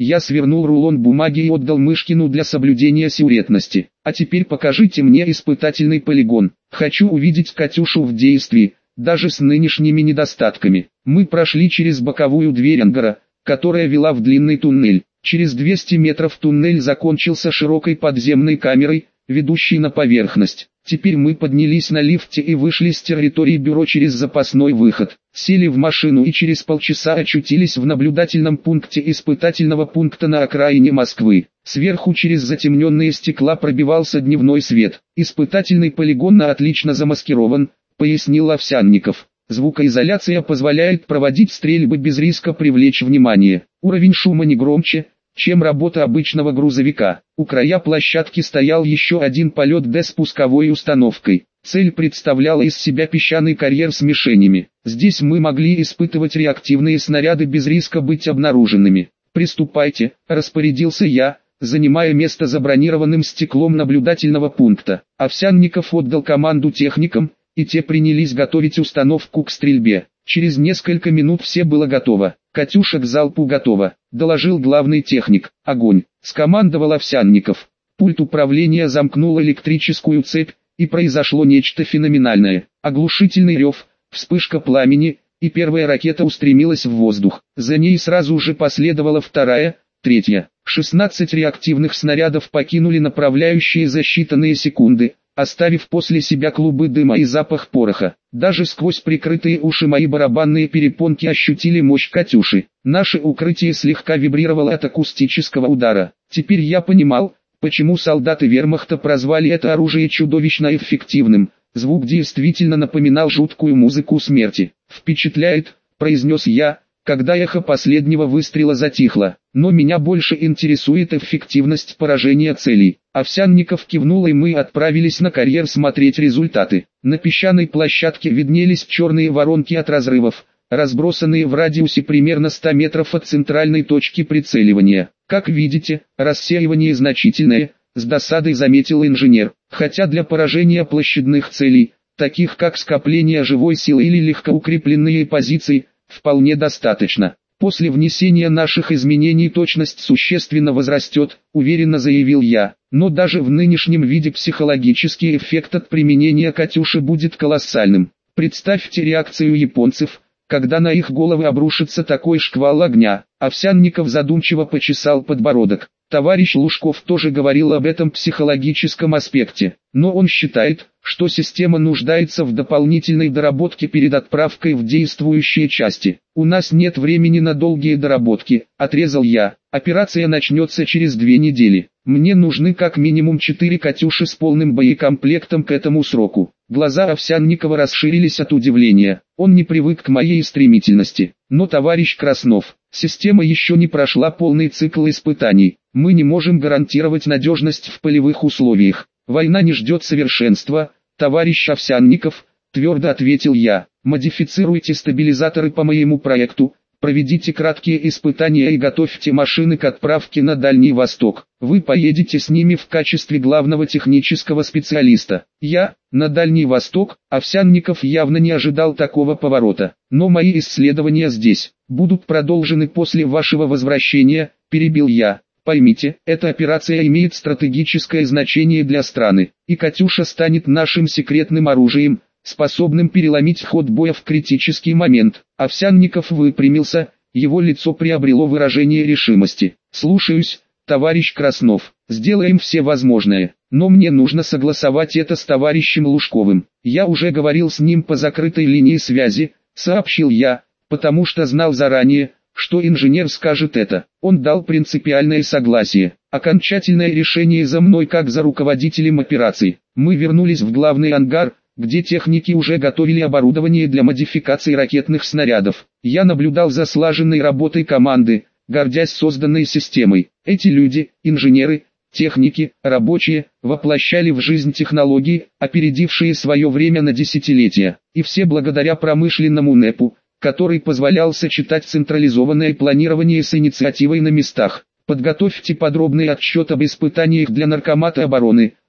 Я свернул рулон бумаги и отдал Мышкину для соблюдения секретности. А теперь покажите мне испытательный полигон. Хочу увидеть Катюшу в действии, даже с нынешними недостатками. Мы прошли через боковую дверь ангара, которая вела в длинный туннель. Через двести метров туннель закончился широкой подземной камерой, ведущей на поверхность. Теперь мы поднялись на лифте и вышли с территории бюро через запасной выход. Сели в машину и через полчаса очутились в наблюдательном пункте испытательного пункта на окраине Москвы. Сверху через затемненные стекла пробивался дневной свет. Испытательный полигон отлично замаскирован, пояснил Овсянников. Звукоизоляция позволяет проводить стрельбы без риска привлечь внимание. Уровень шума не громче, чем работа обычного грузовика. У края площадки стоял еще один полет Д с пусковой установкой. Цель представляла из себя песчаный карьер с мишенями. Здесь мы могли испытывать реактивные снаряды без риска быть обнаруженными. «Приступайте», – распорядился я, занимая место за бронированным стеклом наблюдательного пункта. Овсянников отдал команду техникам, и те принялись готовить установку к стрельбе. Через несколько минут все было готово. «Катюша к залпу готова», — доложил главный техник. «Огонь», — скомандовал Овсянников. Пульт управления замкнул электрическую цепь, и произошло нечто феноменальное. Оглушительный рев, вспышка пламени, и первая ракета устремилась в воздух. За ней сразу же последовала вторая, третья. шестнадцать реактивных снарядов покинули направляющие за считанные секунды, оставив после себя клубы дыма и запах пороха. Даже сквозь прикрытые уши мои барабанные перепонки ощутили мощь «Катюши». Наше укрытие слегка вибрировало от акустического удара. Теперь я понимал, почему солдаты вермахта прозвали это оружие чудовищно эффективным. Звук действительно напоминал жуткую музыку смерти. «Впечатляет», — произнес я, когда эхо последнего выстрела затихло. «Но меня больше интересует эффективность поражения целей». Овсянников кивнул, и мы отправились на карьер смотреть результаты. На песчаной площадке виднелись черные воронки от разрывов, разбросанные в радиусе примерно ста метров от центральной точки прицеливания. «Как видите, рассеивание значительное», — с досадой заметил инженер. «Хотя для поражения площадных целей, таких как скопление живой силы или легкоукрепленные позиции, вполне достаточно. После внесения наших изменений точность существенно возрастет», — уверенно заявил я. «Но даже в нынешнем виде психологический эффект от применения «Катюши» будет колоссальным. Представьте реакцию японцев, когда на их головы обрушится такой шквал огня». Овсянников задумчиво почесал подбородок. Товарищ Лужков тоже говорил об этом психологическом аспекте, но он считает, что система нуждается в дополнительной доработке перед отправкой в действующие части. «У нас нет времени на долгие доработки», — отрезал я. «Операция начнется через две недели. Мне нужны как минимум четыре «Катюши» с полным боекомплектом к этому сроку». Глаза Овсянникова расширились от удивления. Он не привык к моей стремительности. «Но, товарищ Краснов, система еще не прошла полный цикл испытаний. Мы не можем гарантировать надежность в полевых условиях. Война не ждет совершенства, товарищ Овсянников», — твердо ответил я. «Модифицируйте стабилизаторы по моему проекту, проведите краткие испытания и готовьте машины к отправке на Дальний Восток. Вы поедете с ними в качестве главного технического специалиста». Я, на Дальний Восток? Овсянников явно не ожидал такого поворота. «Но мои исследования здесь будут продолжены после вашего возвращения», — перебил я. «Поймите, эта операция имеет стратегическое значение для страны, и «Катюша» станет нашим секретным оружием, способным переломить ход боя в критический момент». Овсянников выпрямился, его лицо приобрело выражение решимости. «Слушаюсь, товарищ Краснов, сделаем все возможное, но мне нужно согласовать это с товарищем Лужковым. Я уже говорил с ним по закрытой линии связи», — сообщил я, потому что знал заранее, что инженер скажет это. Он дал принципиальное согласие. Окончательное решение за мной как за руководителем операции. Мы вернулись в главный ангар, где техники уже готовили оборудование для модификации ракетных снарядов. Я наблюдал за слаженной работой команды, гордясь созданной системой. Эти люди, инженеры, техники, рабочие, воплощали в жизнь технологии, опередившие свое время на десятилетия. И все благодаря промышленному НЭПу, который позволял сочетать централизованное планирование с инициативой на местах. «Подготовьте подробный отчет об испытаниях для Наркомата обороны»,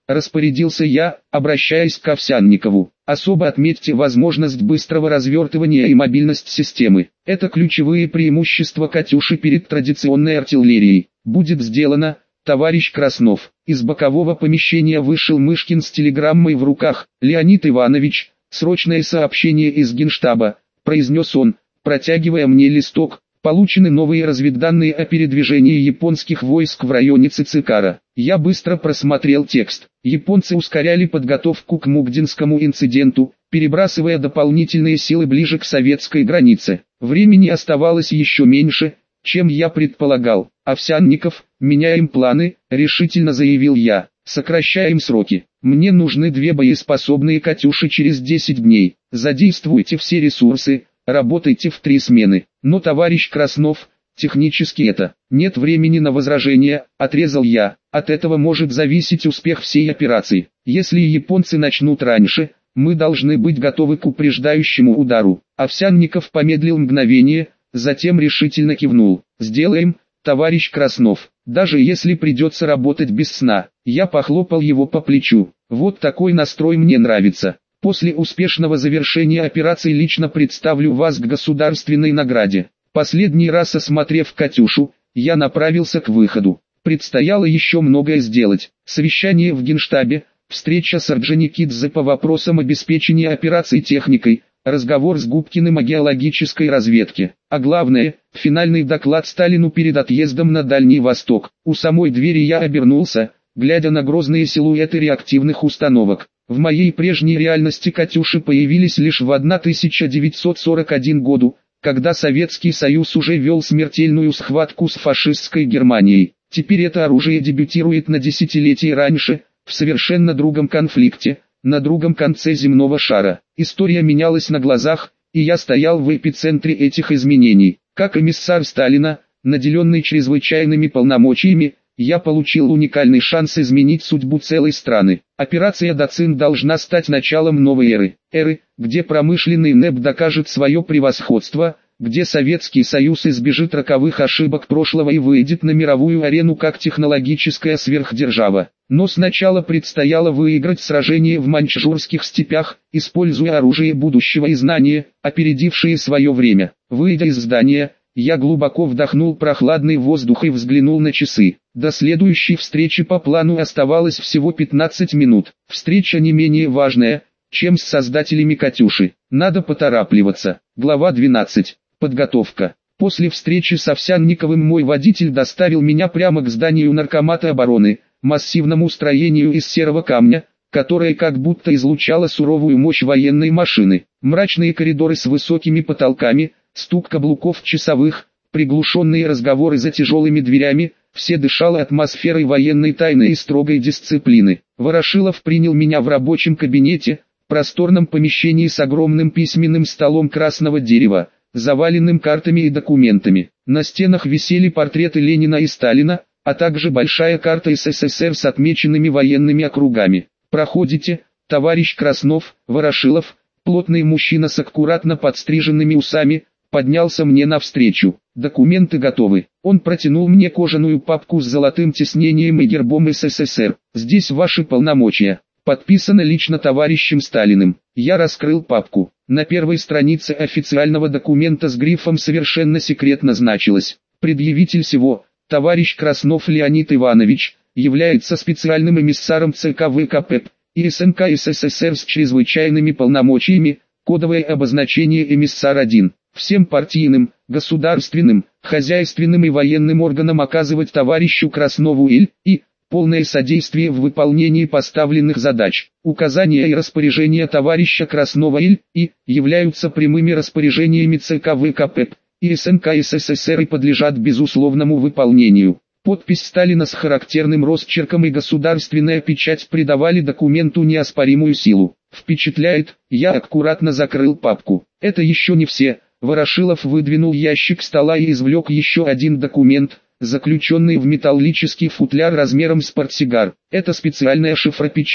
распорядился я, обращаясь к Овсянникову. Особо отметьте возможность быстрого развертывания и мобильность системы. Это ключевые преимущества «Катюши» перед традиционной артиллерией. Будет сделано, товарищ Краснов. Из бокового помещения вышел Мышкин с телеграммой в руках. «Леонид Иванович, срочное сообщение из Генштаба», произнес он, протягивая мне листок. Получены новые разведданные о передвижении японских войск в районе Цицикара. Я быстро просмотрел текст. Японцы ускоряли подготовку к Мугдинскому инциденту, перебрасывая дополнительные силы ближе к советской границе. Времени оставалось еще меньше, чем я предполагал. Овсянников, меняем планы, решительно заявил я. Сокращаем сроки. Мне нужны две боеспособные «Катюши» через десять дней. Задействуйте все ресурсы. Работайте в три смены. Но, товарищ Краснов, технически это. Нет времени на возражения, отрезал я. От этого может зависеть успех всей операции. Если японцы начнут раньше, мы должны быть готовы к упреждающему удару. Овсянников помедлил мгновение, затем решительно кивнул. Сделаем, товарищ Краснов. Даже если придется работать без сна. Я похлопал его по плечу. Вот такой настрой мне нравится. После успешного завершения операции лично представлю вас к государственной награде. Последний раз осмотрев «Катюшу», я направился к выходу. Предстояло еще многое сделать. Совещание в Генштабе, встреча с Орджоникидзе по вопросам обеспечения операций техникой, разговор с Губкиным о геологической разведке. А главное, финальный доклад Сталину перед отъездом на Дальний Восток. У самой двери я обернулся, глядя на грозные силуэты реактивных установок. В моей прежней реальности «Катюши» появились лишь в тысяча девятьсот сорок первом году, когда Советский Союз уже вел смертельную схватку с фашистской Германией. Теперь это оружие дебютирует на десятилетие раньше, в совершенно другом конфликте, на другом конце земного шара. История менялась на глазах, и я стоял в эпицентре этих изменений. Как эмиссар Сталина, наделенный чрезвычайными полномочиями, я получил уникальный шанс изменить судьбу целой страны. Операция Дацин должна стать началом новой эры. Эры, где промышленный НЭП докажет свое превосходство, где Советский Союз избежит роковых ошибок прошлого и выйдет на мировую арену как технологическая сверхдержава. Но сначала предстояло выиграть сражение в маньчжурских степях, используя оружие будущего и знания, опередившие свое время. Выйдя из здания, я глубоко вдохнул прохладный воздух и взглянул на часы. До следующей встречи по плану оставалось всего пятнадцать минут. Встреча не менее важная, чем с создателями «Катюши». Надо поторапливаться. Глава двенадцать. Подготовка. После встречи с Овсянниковым мой водитель доставил меня прямо к зданию Наркомата обороны, массивному строению из серого камня, которое как будто излучало суровую мощь военной машины. Мрачные коридоры с высокими потолками, стук каблуков часовых, приглушенные разговоры за тяжелыми дверями, все дышало атмосферой военной тайны и строгой дисциплины. Ворошилов принял меня в рабочем кабинете, просторном помещении с огромным письменным столом красного дерева, заваленным картами и документами. На стенах висели портреты Ленина и Сталина, а также большая карта СССР с отмеченными военными округами. «Проходите, товарищ Краснов». Ворошилов, плотный мужчина с аккуратно подстриженными усами, поднялся мне навстречу. «Документы готовы». Он протянул мне кожаную папку с золотым тиснением и гербом СССР. «Здесь ваши полномочия. Подписано лично товарищем Сталиным». Я раскрыл папку. На первой странице официального документа с грифом «Совершенно секретно» значилось: «Предъявитель сего, товарищ Краснов Леонид Иванович, является специальным эмиссаром ЦК ВКП и СНК СССР с чрезвычайными полномочиями, кодовое обозначение эмиссар один. Всем партийным, государственным, хозяйственным и военным органам оказывать товарищу Краснову Иль и полное содействие в выполнении поставленных задач. Указания и распоряжения товарища Краснова Иль и являются прямыми распоряжениями ЦК ВКП и СНК СССР и подлежат безусловному выполнению». Подпись Сталина с характерным росчерком и государственная печать придавали документу неоспоримую силу. «Впечатляет». Я аккуратно закрыл папку. «Это еще не все». Ворошилов выдвинул ящик стола и извлек еще один документ, заключенный в металлический футляр размером с портсигар. «Это специальная шифропечать.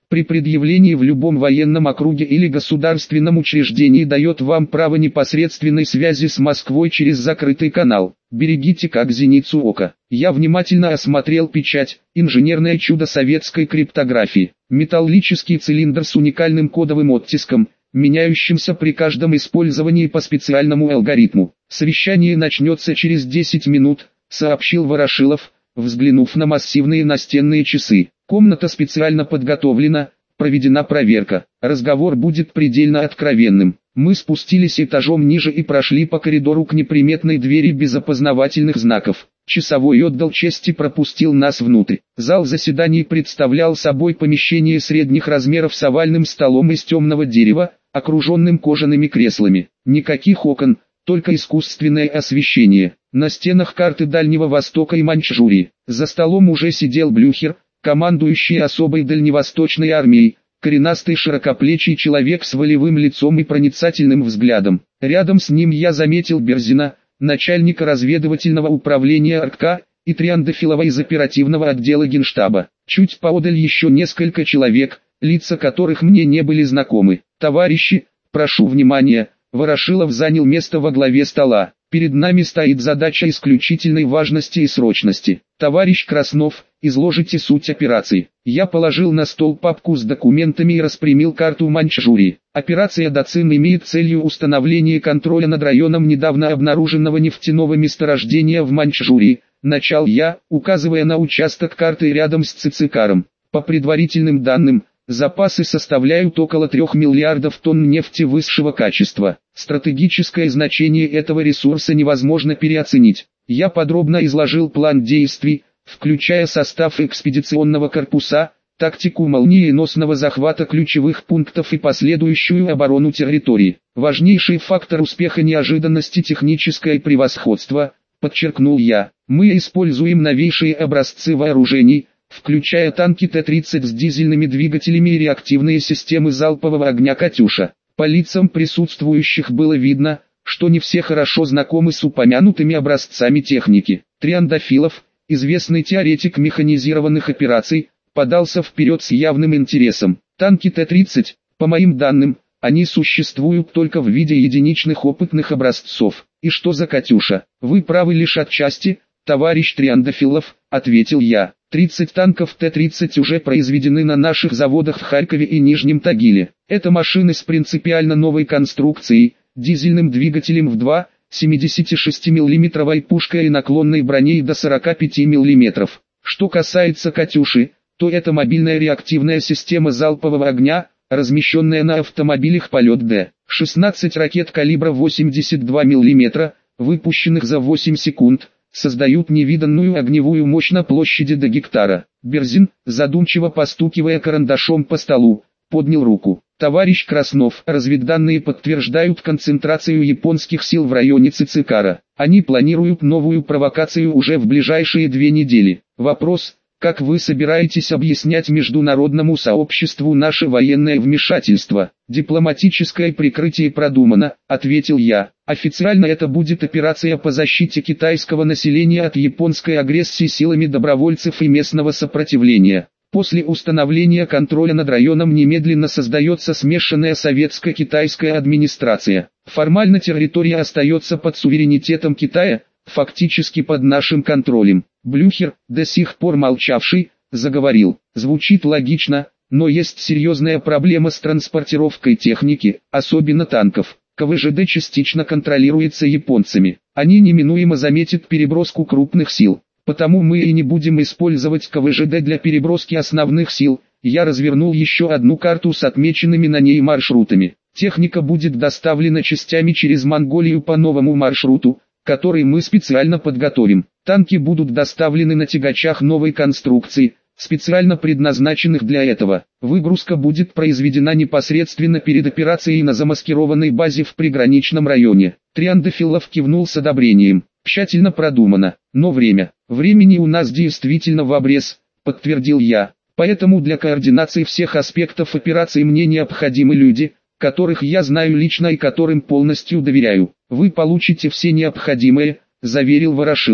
при предъявлении в любом военном округе или государственном учреждении дает вам право непосредственной связи с Москвой через закрытый канал. Берегите как зеницу ока. Я внимательно осмотрел печать, инженерное чудо советской криптографии. Металлический цилиндр с уникальным кодовым оттиском, меняющимся при каждом использовании по специальному алгоритму. Совещание начнется через десять минут, сообщил Ворошилов, взглянув на массивные настенные часы. Комната специально подготовлена, проведена проверка. Разговор будет предельно откровенным. Мы спустились этажом ниже и прошли по коридору к неприметной двери без опознавательных знаков. Часовой отдал честь и пропустил нас внутрь. Зал заседаний представлял собой помещение средних размеров с овальным столом из темного дерева, окруженным кожаными креслами. Никаких окон, только искусственное освещение. На стенах карты Дальнего Востока и Маньчжурии. За столом уже сидел Блюхер, командующий особой дальневосточной армией, коренастый широкоплечий человек с волевым лицом и проницательным взглядом. Рядом с ним я заметил Берзина, начальника разведывательного управления РК, и Триандафилова из оперативного отдела Генштаба. Чуть поодаль еще несколько человек, лица которых мне не были знакомы. «Товарищи, прошу внимания», Ворошилов занял место во главе стола. «Перед нами стоит задача исключительной важности и срочности. Товарищ Краснов, изложите суть операции». Я положил на стол папку с документами и распрямил карту Маньчжурии. Операция ДОЦИН имеет целью установление контроля над районом недавно обнаруженного нефтяного месторождения в Маньчжурии. Начал я, указывая на участок карты рядом с Цицикаром. По предварительным данным, запасы составляют около трех миллиардов тонн нефти высшего качества. Стратегическое значение этого ресурса невозможно переоценить. Я подробно изложил план действий, включая состав экспедиционного корпуса, тактику молниеносного захвата ключевых пунктов и последующую оборону территории. Важнейший фактор успеха — неожиданность и техническое превосходство, подчеркнул я. Мы используем новейшие образцы вооружений, включая танки Т тридцать с дизельными двигателями и реактивные системы залпового огня «Катюша». По лицам присутствующих было видно, что не все хорошо знакомы с упомянутыми образцами техники. Триандафилов, известный теоретик механизированных операций, подался вперед с явным интересом. Танки Т тридцать, по моим данным, они существуют только в виде единичных опытных образцов. И что за «Катюша»? Вы правы лишь отчасти, товарищ Триандафилов, ответил я. тридцать танков Т тридцать уже произведены на наших заводах в Харькове и Нижнем Тагиле. Это машины с принципиально новой конструкцией, дизельным двигателем в два, семидесятишестимиллиметровой пушкой и наклонной броней до сорока пяти миллиметров. Что касается «Катюши», то это мобильная реактивная система залпового огня, размещенная на автомобилях полет Д. шестнадцать ракет калибра восемьдесят два миллиметра, выпущенных за восемь секунд, создают невиданную огневую мощь на площади до гектара. Берзин, задумчиво постукивая карандашом по столу, поднял руку. Товарищ Краснов, разведданные подтверждают концентрацию японских сил в районе Цицикара. Они планируют новую провокацию уже в ближайшие две недели. Вопрос: как вы собираетесь объяснять международному сообществу наше военное вмешательство? Дипломатическое прикрытие продумано, ответил я. Официально это будет операция по защите китайского населения от японской агрессии силами добровольцев и местного сопротивления. После установления контроля над районом немедленно создается смешанная советско-китайская администрация. Формально территория остается под суверенитетом Китая, фактически под нашим контролем. Блюхер, до сих пор молчавший, заговорил. Звучит логично, но есть серьезная проблема с транспортировкой техники, особенно танков. КВЖД частично контролируется японцами. Они неминуемо заметят переброску крупных сил. Потому мы и не будем использовать КВЖД для переброски основных сил. Я развернул еще одну карту с отмеченными на ней маршрутами. Техника будет доставлена частями через Монголию по новому маршруту, который мы специально подготовим. Танки будут доставлены на тягачах новой конструкции, специально предназначенных для этого. Выгрузка будет произведена непосредственно перед операцией на замаскированной базе в приграничном районе. Триандафилов кивнул с одобрением. Тщательно продумано, но время. Времени у нас действительно в обрез, подтвердил я. Поэтому для координации всех аспектов операции мне необходимы люди, которых я знаю лично и которым полностью доверяю. Вы получите все необходимое, заверил Ворошилов.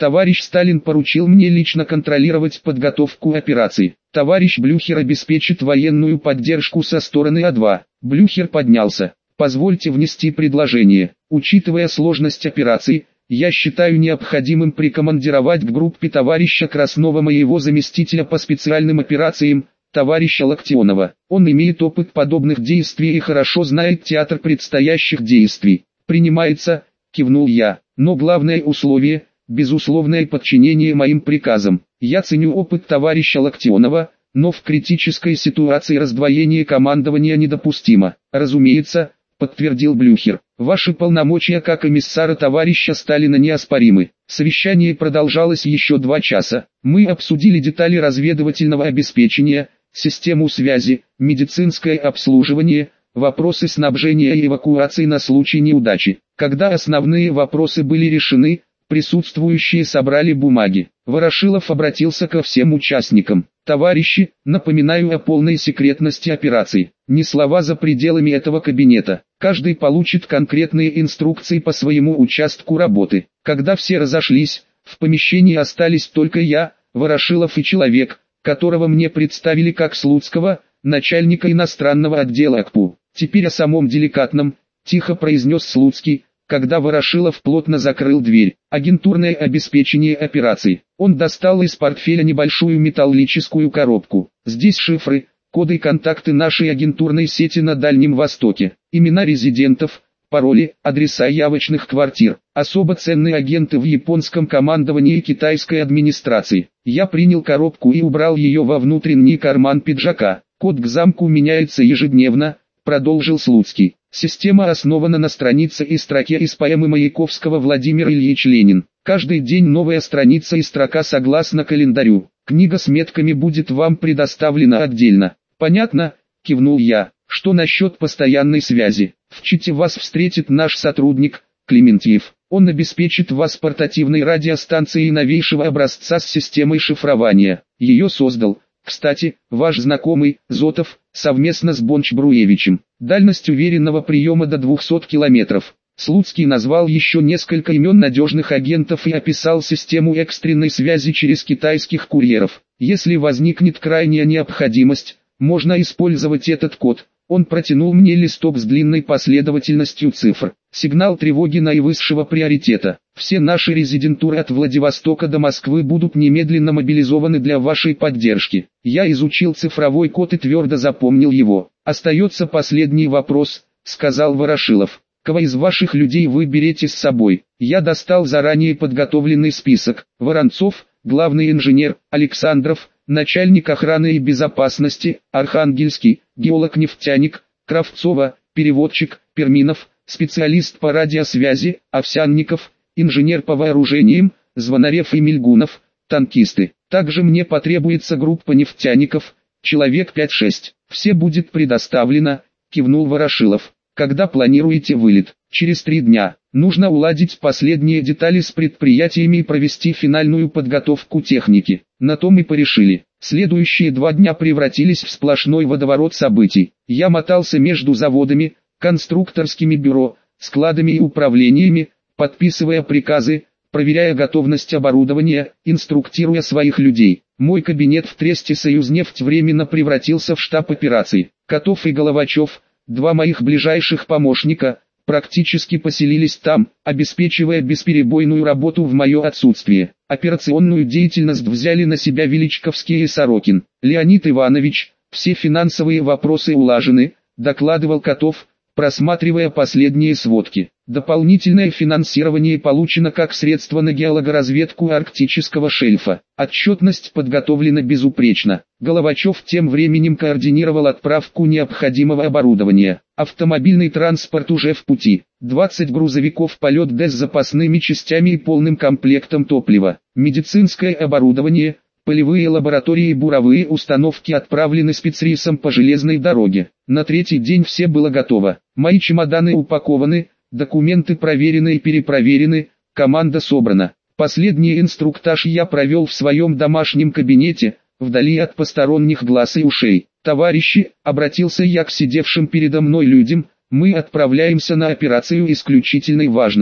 Товарищ Сталин поручил мне лично контролировать подготовку операции. Товарищ Блюхер обеспечит военную поддержку со стороны А два. Блюхер поднялся. Позвольте внести предложение. Учитывая сложность операции, я считаю необходимым прикомандировать к группе товарища Краснова моего заместителя по специальным операциям, товарища Локтионова. Он имеет опыт подобных действий и хорошо знает театр предстоящих действий. Принимается, кивнул я, но главное условие – безусловное подчинение моим приказам. Я ценю опыт товарища Локтионова, но в критической ситуации раздвоение командования недопустимо. Разумеется, подтвердил Блюхер. Ваши полномочия как эмиссара товарища Сталина неоспоримы. Совещание продолжалось еще два часа. Мы обсудили детали разведывательного обеспечения, систему связи, медицинское обслуживание, вопросы снабжения и эвакуации на случай неудачи. Когда основные вопросы были решены, присутствующие собрали бумаги. Ворошилов обратился ко всем участникам. Товарищи, напоминаю о полной секретности операции. Ни слова за пределами этого кабинета. Каждый получит конкретные инструкции по своему участку работы. Когда все разошлись, в помещении остались только я, Ворошилов и человек, которого мне представили как Слуцкого, начальника иностранного отдела АКПУ. Теперь о самом деликатном, тихо произнес Слуцкий, когда Ворошилов плотно закрыл дверь. Агентурное обеспечение операций. Он достал из портфеля небольшую металлическую коробку. Здесь шифры, коды и контакты нашей агентурной сети на Дальнем Востоке. Имена резидентов, пароли, адреса явочных квартир. Особо ценные агенты в японском командовании китайской администрации. Я принял коробку и убрал ее во внутренний карман пиджака. Код к замку меняется ежедневно, продолжил Слуцкий. Система основана на странице и строке из поэмы Маяковского «Владимир Ильич Ленин». Каждый день новая страница и строка согласно календарю. Книга с метками будет вам предоставлена отдельно. Понятно, кивнул я. Что насчет постоянной связи? В Чите вас встретит наш сотрудник, Клементьев. Он обеспечит вас портативной радиостанцией новейшего образца с системой шифрования. Ее создал, кстати, ваш знакомый, Зотов, совместно с Бонч-Бруевичем. Дальность уверенного приема до двухсот километров. Слуцкий назвал еще несколько имен надежных агентов и описал систему экстренной связи через китайских курьеров. Если возникнет крайняя необходимость, можно использовать этот код. Он протянул мне листок с длинной последовательностью цифр. Сигнал тревоги наивысшего приоритета. Все наши резидентуры от Владивостока до Москвы будут немедленно мобилизованы для вашей поддержки. Я изучил цифровой код и твердо запомнил его. Остается последний вопрос, сказал Ворошилов. Кого из ваших людей вы берете с собой? Я достал заранее подготовленный список. Воронцов, главный инженер, Александров, начальник охраны и безопасности, Архангельский, геолог-нефтяник, Кравцова, переводчик, Перминов, специалист по радиосвязи, Овсянников, инженер по вооружениям, Звонарев и Мельгунов, танкисты. Также мне потребуется группа нефтяников, человек пять-шесть. Все будет предоставлено, кивнул Ворошилов. Когда планируете вылет? Через три дня. Нужно уладить последние детали с предприятиями и провести финальную подготовку техники. На том и порешили. Следующие два дня превратились в сплошной водоворот событий. Я мотался между заводами, конструкторскими бюро, складами и управлениями, подписывая приказы, проверяя готовность оборудования, инструктируя своих людей. Мой кабинет в Тресте «Союзнефть» временно превратился в штаб операций. Котов и Головачев, два моих ближайших помощника, практически поселились там, обеспечивая бесперебойную работу в мое отсутствие. Операционную деятельность взяли на себя Величковский и Сорокин. Леонид Иванович, все финансовые вопросы улажены, докладывал Котов, просматривая последние сводки. Дополнительное финансирование получено как средство на геологоразведку арктического шельфа. Отчетность подготовлена безупречно. Головачев тем временем координировал отправку необходимого оборудования. Автомобильный транспорт уже в пути. двадцать грузовиков полет Д с запасными частями и полным комплектом топлива. Медицинское оборудование, полевые лаборатории и буровые установки отправлены спецрейсом по железной дороге. На третий день все было готово. Мои чемоданы упакованы, документы проверены и перепроверены, команда собрана. Последний инструктаж я провел в своем домашнем кабинете, вдали от посторонних глаз и ушей. «Товарищи», — обратился я к сидевшим передо мной людям, — «мы отправляемся на операцию исключительной важности.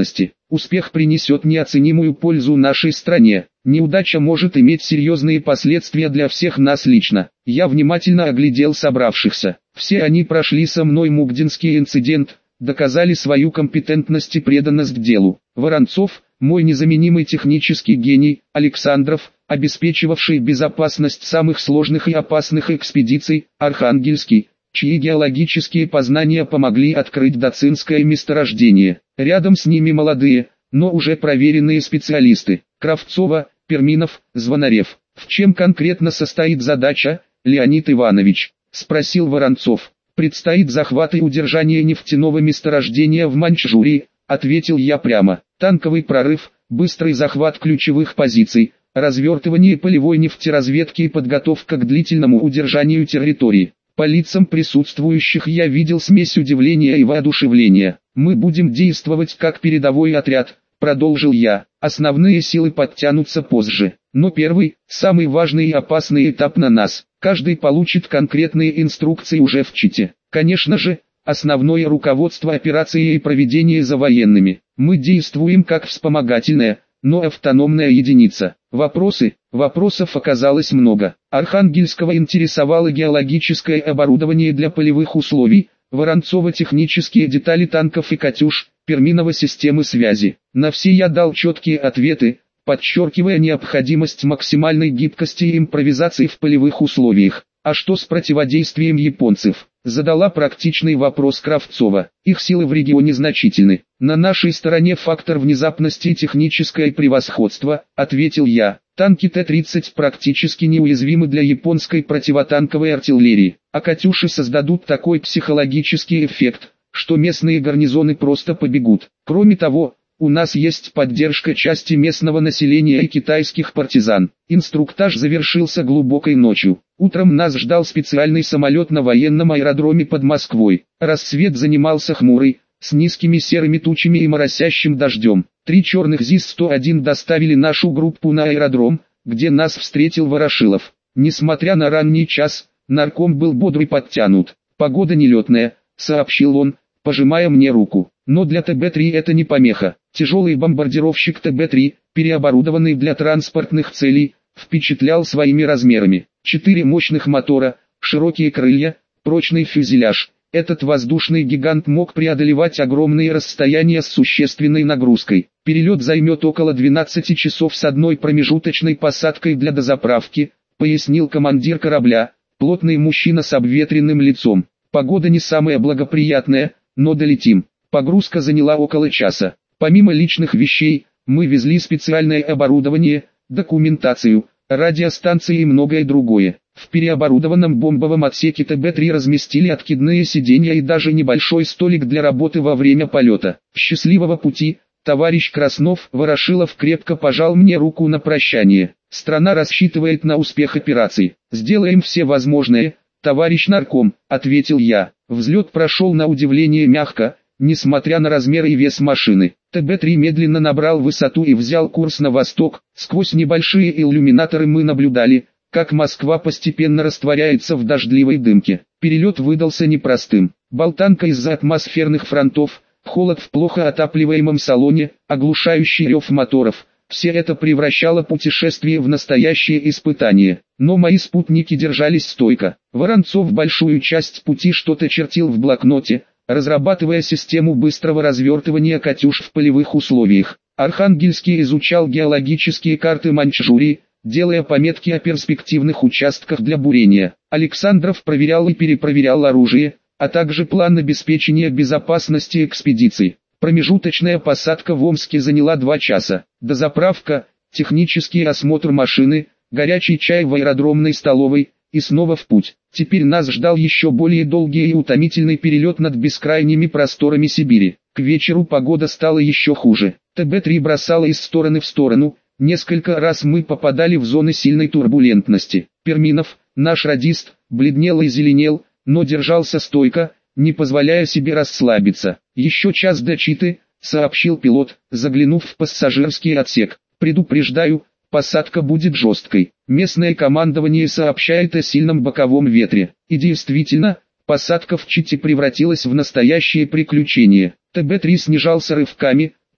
Успех принесет неоценимую пользу нашей стране. Неудача может иметь серьезные последствия для всех нас лично. Я внимательно оглядел собравшихся. Все они прошли со мной Мугдинский инцидент, доказали свою компетентность и преданность к делу. Воронцов, мой незаменимый технический гений, Александров, обеспечивавший безопасность самых сложных и опасных экспедиций, Архангельский, чьи геологические познания помогли открыть Дацинское месторождение. Рядом с ними молодые, но уже проверенные специалисты, Кравцова, Перминов, Звонарев. «В чем конкретно состоит задача, Леонид Иванович?» – спросил Воронцов. «Предстоит захват и удержание нефтяного месторождения в Маньчжурии», – ответил я прямо. «Танковый прорыв, быстрый захват ключевых позиций, развертывание полевой нефтеразведки и подготовка к длительному удержанию территории». По лицам присутствующих я видел смесь удивления и воодушевления. «Мы будем действовать как передовой отряд», — продолжил я. «Основные силы подтянутся позже. Но первый, самый важный и опасный этап на нас. Каждый получит конкретные инструкции уже в Чите. Конечно же, основное руководство операцией и проведение за военными. Мы действуем как вспомогательная, но автономная единица. Вопросы? Вопросов оказалось много. Архангельского интересовало геологическое оборудование для полевых условий, Воронцова технические детали танков и «Катюш», Перминова системы связи. На все я дал четкие ответы, подчеркивая необходимость максимальной гибкости и импровизации в полевых условиях. «А что с противодействием японцев?» — задала практичный вопрос Кравцова. «Их силы в регионе значительны. На нашей стороне фактор внезапности и техническое превосходство», — ответил я. «Танки Т тридцать практически неуязвимы для японской противотанковой артиллерии, а «Катюши» создадут такой психологический эффект, что местные гарнизоны просто побегут. Кроме того, у нас есть поддержка части местного населения и китайских партизан». Инструктаж завершился глубокой ночью. Утром нас ждал специальный самолет на военном аэродроме под Москвой. Рассвет занимался хмурый, с низкими серыми тучами и моросящим дождем. Три черных ЗИС сто один доставили нашу группу на аэродром, где нас встретил Ворошилов. Несмотря на ранний час, нарком был бодр и подтянут. «Погода нелетная», — сообщил он, пожимая мне руку. «Но для Тэ Бэ три это не помеха. Тяжелый бомбардировщик Тэ Бэ три, переоборудованный для транспортных целей, впечатлял своими размерами. Четыре мощных мотора, широкие крылья, прочный фюзеляж. Этот воздушный гигант мог преодолевать огромные расстояния с существенной нагрузкой. Перелет займет около двенадцати часов с одной промежуточной посадкой для дозаправки», — пояснил командир корабля, плотный мужчина с обветренным лицом. «Погода не самая благоприятная, но долетим». Погрузка заняла около часа. Помимо личных вещей, мы везли специальное оборудование, документацию, радиостанции и многое другое. В переоборудованном бомбовом отсеке Тэ Бэ три разместили откидные сиденья и даже небольшой столик для работы во время полета. «Счастливого пути, товарищ Краснов!» Ворошилов крепко пожал мне руку на прощание. «Страна рассчитывает на успех операции. Сделаем все возможное, товарищ нарком», — ответил я. Взлет прошел на удивление мягко, несмотря на размер и вес машины. Тэ Бэ три медленно набрал высоту и взял курс на восток. Сквозь небольшие иллюминаторы мы наблюдали, как Москва постепенно растворяется в дождливой дымке. Перелет выдался непростым. Болтанка из-за атмосферных фронтов, холод в плохо отапливаемом салоне, оглушающий рев моторов. Все это превращало путешествие в настоящее испытание. Но мои спутники держались стойко. Воронцов большую часть пути что-то чертил в блокноте, разрабатывая систему быстрого развертывания «Катюш» в полевых условиях. Архангельский изучал геологические карты Маньчжурии, делая пометки о перспективных участках для бурения. Александров проверял и перепроверял оружие, а также план обеспечения безопасности экспедиции. Промежуточная посадка в Омске заняла два часа. Дозаправка, технический осмотр машины, горячий чай в аэродромной столовой и снова в путь. Теперь нас ждал еще более долгий и утомительный перелет над бескрайними просторами Сибири. К вечеру погода стала еще хуже. Тэ Бэ три бросала из стороны в сторону. Несколько раз мы попадали в зоны сильной турбулентности. Перминов, наш радист, бледнел и зеленел, но держался стойко, не позволяя себе расслабиться. «Еще час до Читы», — сообщил пилот, заглянув в пассажирский отсек. «Предупреждаю, посадка будет жесткой. Местное командование сообщает о сильном боковом ветре». И действительно, посадка в Чите превратилась в настоящее приключение. Тэ Бэ три снижался рывками,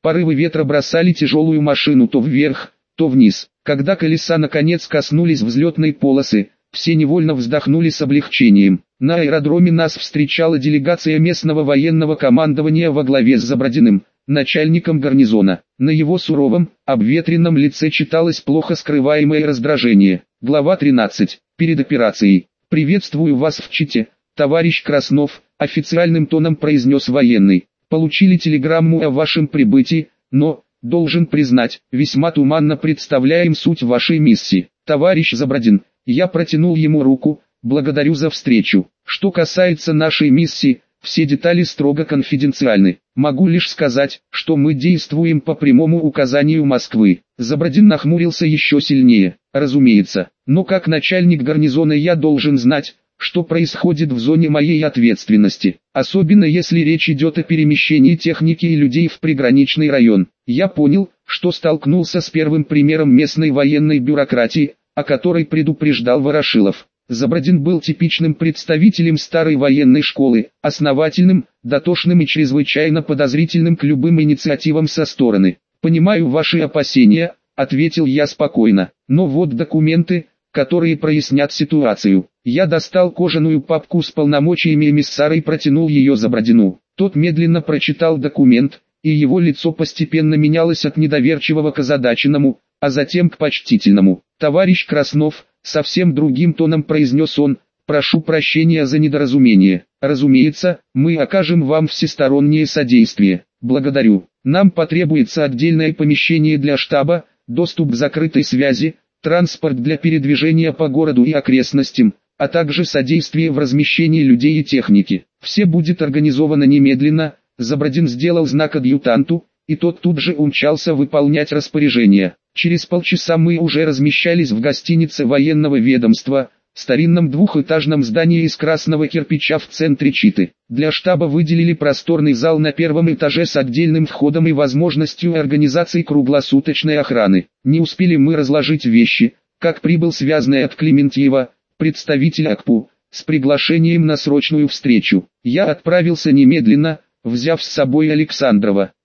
Порывы ветра бросали тяжелую машину то вверх, то вниз. Когда колеса наконец коснулись взлетной полосы, все невольно вздохнули с облегчением. На аэродроме нас встречала делегация местного военного командования во главе с Забродиным, начальником гарнизона. На его суровом, обветренном лице читалось плохо скрываемое раздражение. Глава тринадцать. Перед операцией. «Приветствую вас в Чите, товарищ Краснов», — официальным тоном произнес военный. «Получили телеграмму о вашем прибытии, но, должен признать, весьма туманно представляем суть вашей миссии. Товарищ Забродин». Я протянул ему руку, благодарю за встречу. Что касается нашей миссии, все детали строго конфиденциальны. Могу лишь сказать, что мы действуем по прямому указанию Москвы. Забродин нахмурился еще сильнее. Разумеется, но как начальник гарнизона я должен знать, что происходит в зоне моей ответственности. Особенно если речь идет о перемещении техники и людей в приграничный район. Я понял, что столкнулся с первым примером местной военной бюрократии, о которой предупреждал Ворошилов. Забродин был типичным представителем старой военной школы, основательным, дотошным и чрезвычайно подозрительным к любым инициативам со стороны. «Понимаю ваши опасения», — ответил я спокойно, — «но вот документы, которые прояснят ситуацию». Я достал кожаную папку с полномочиями эмиссара и протянул ее Забродину. Тот медленно прочитал документ, и его лицо постепенно менялось от недоверчивого к озадаченному, а затем к почтительному. «Товарищ Краснов», — совсем другим тоном произнес он, — «прошу прощения за недоразумение. Разумеется, мы окажем вам всестороннее содействие. Благодарю. Нам потребуется отдельное помещение для штаба, доступ к закрытой связи, транспорт для передвижения по городу и окрестностям, а также содействие в размещении людей и техники. Все будет организовано немедленно». Забродин сделал знак адъютанту, и тот тут же умчался выполнять распоряжение. Через полчаса мы уже размещались в гостинице военного ведомства, старинном двухэтажном здании из красного кирпича в центре Читы. Для штаба выделили просторный зал на первом этаже с отдельным входом и возможностью организации круглосуточной охраны. Не успели мы разложить вещи, как прибыл связанный от Клементьева, представитель АКПУ, с приглашением на срочную встречу. Я отправился немедленно, взяв с собой Александрова.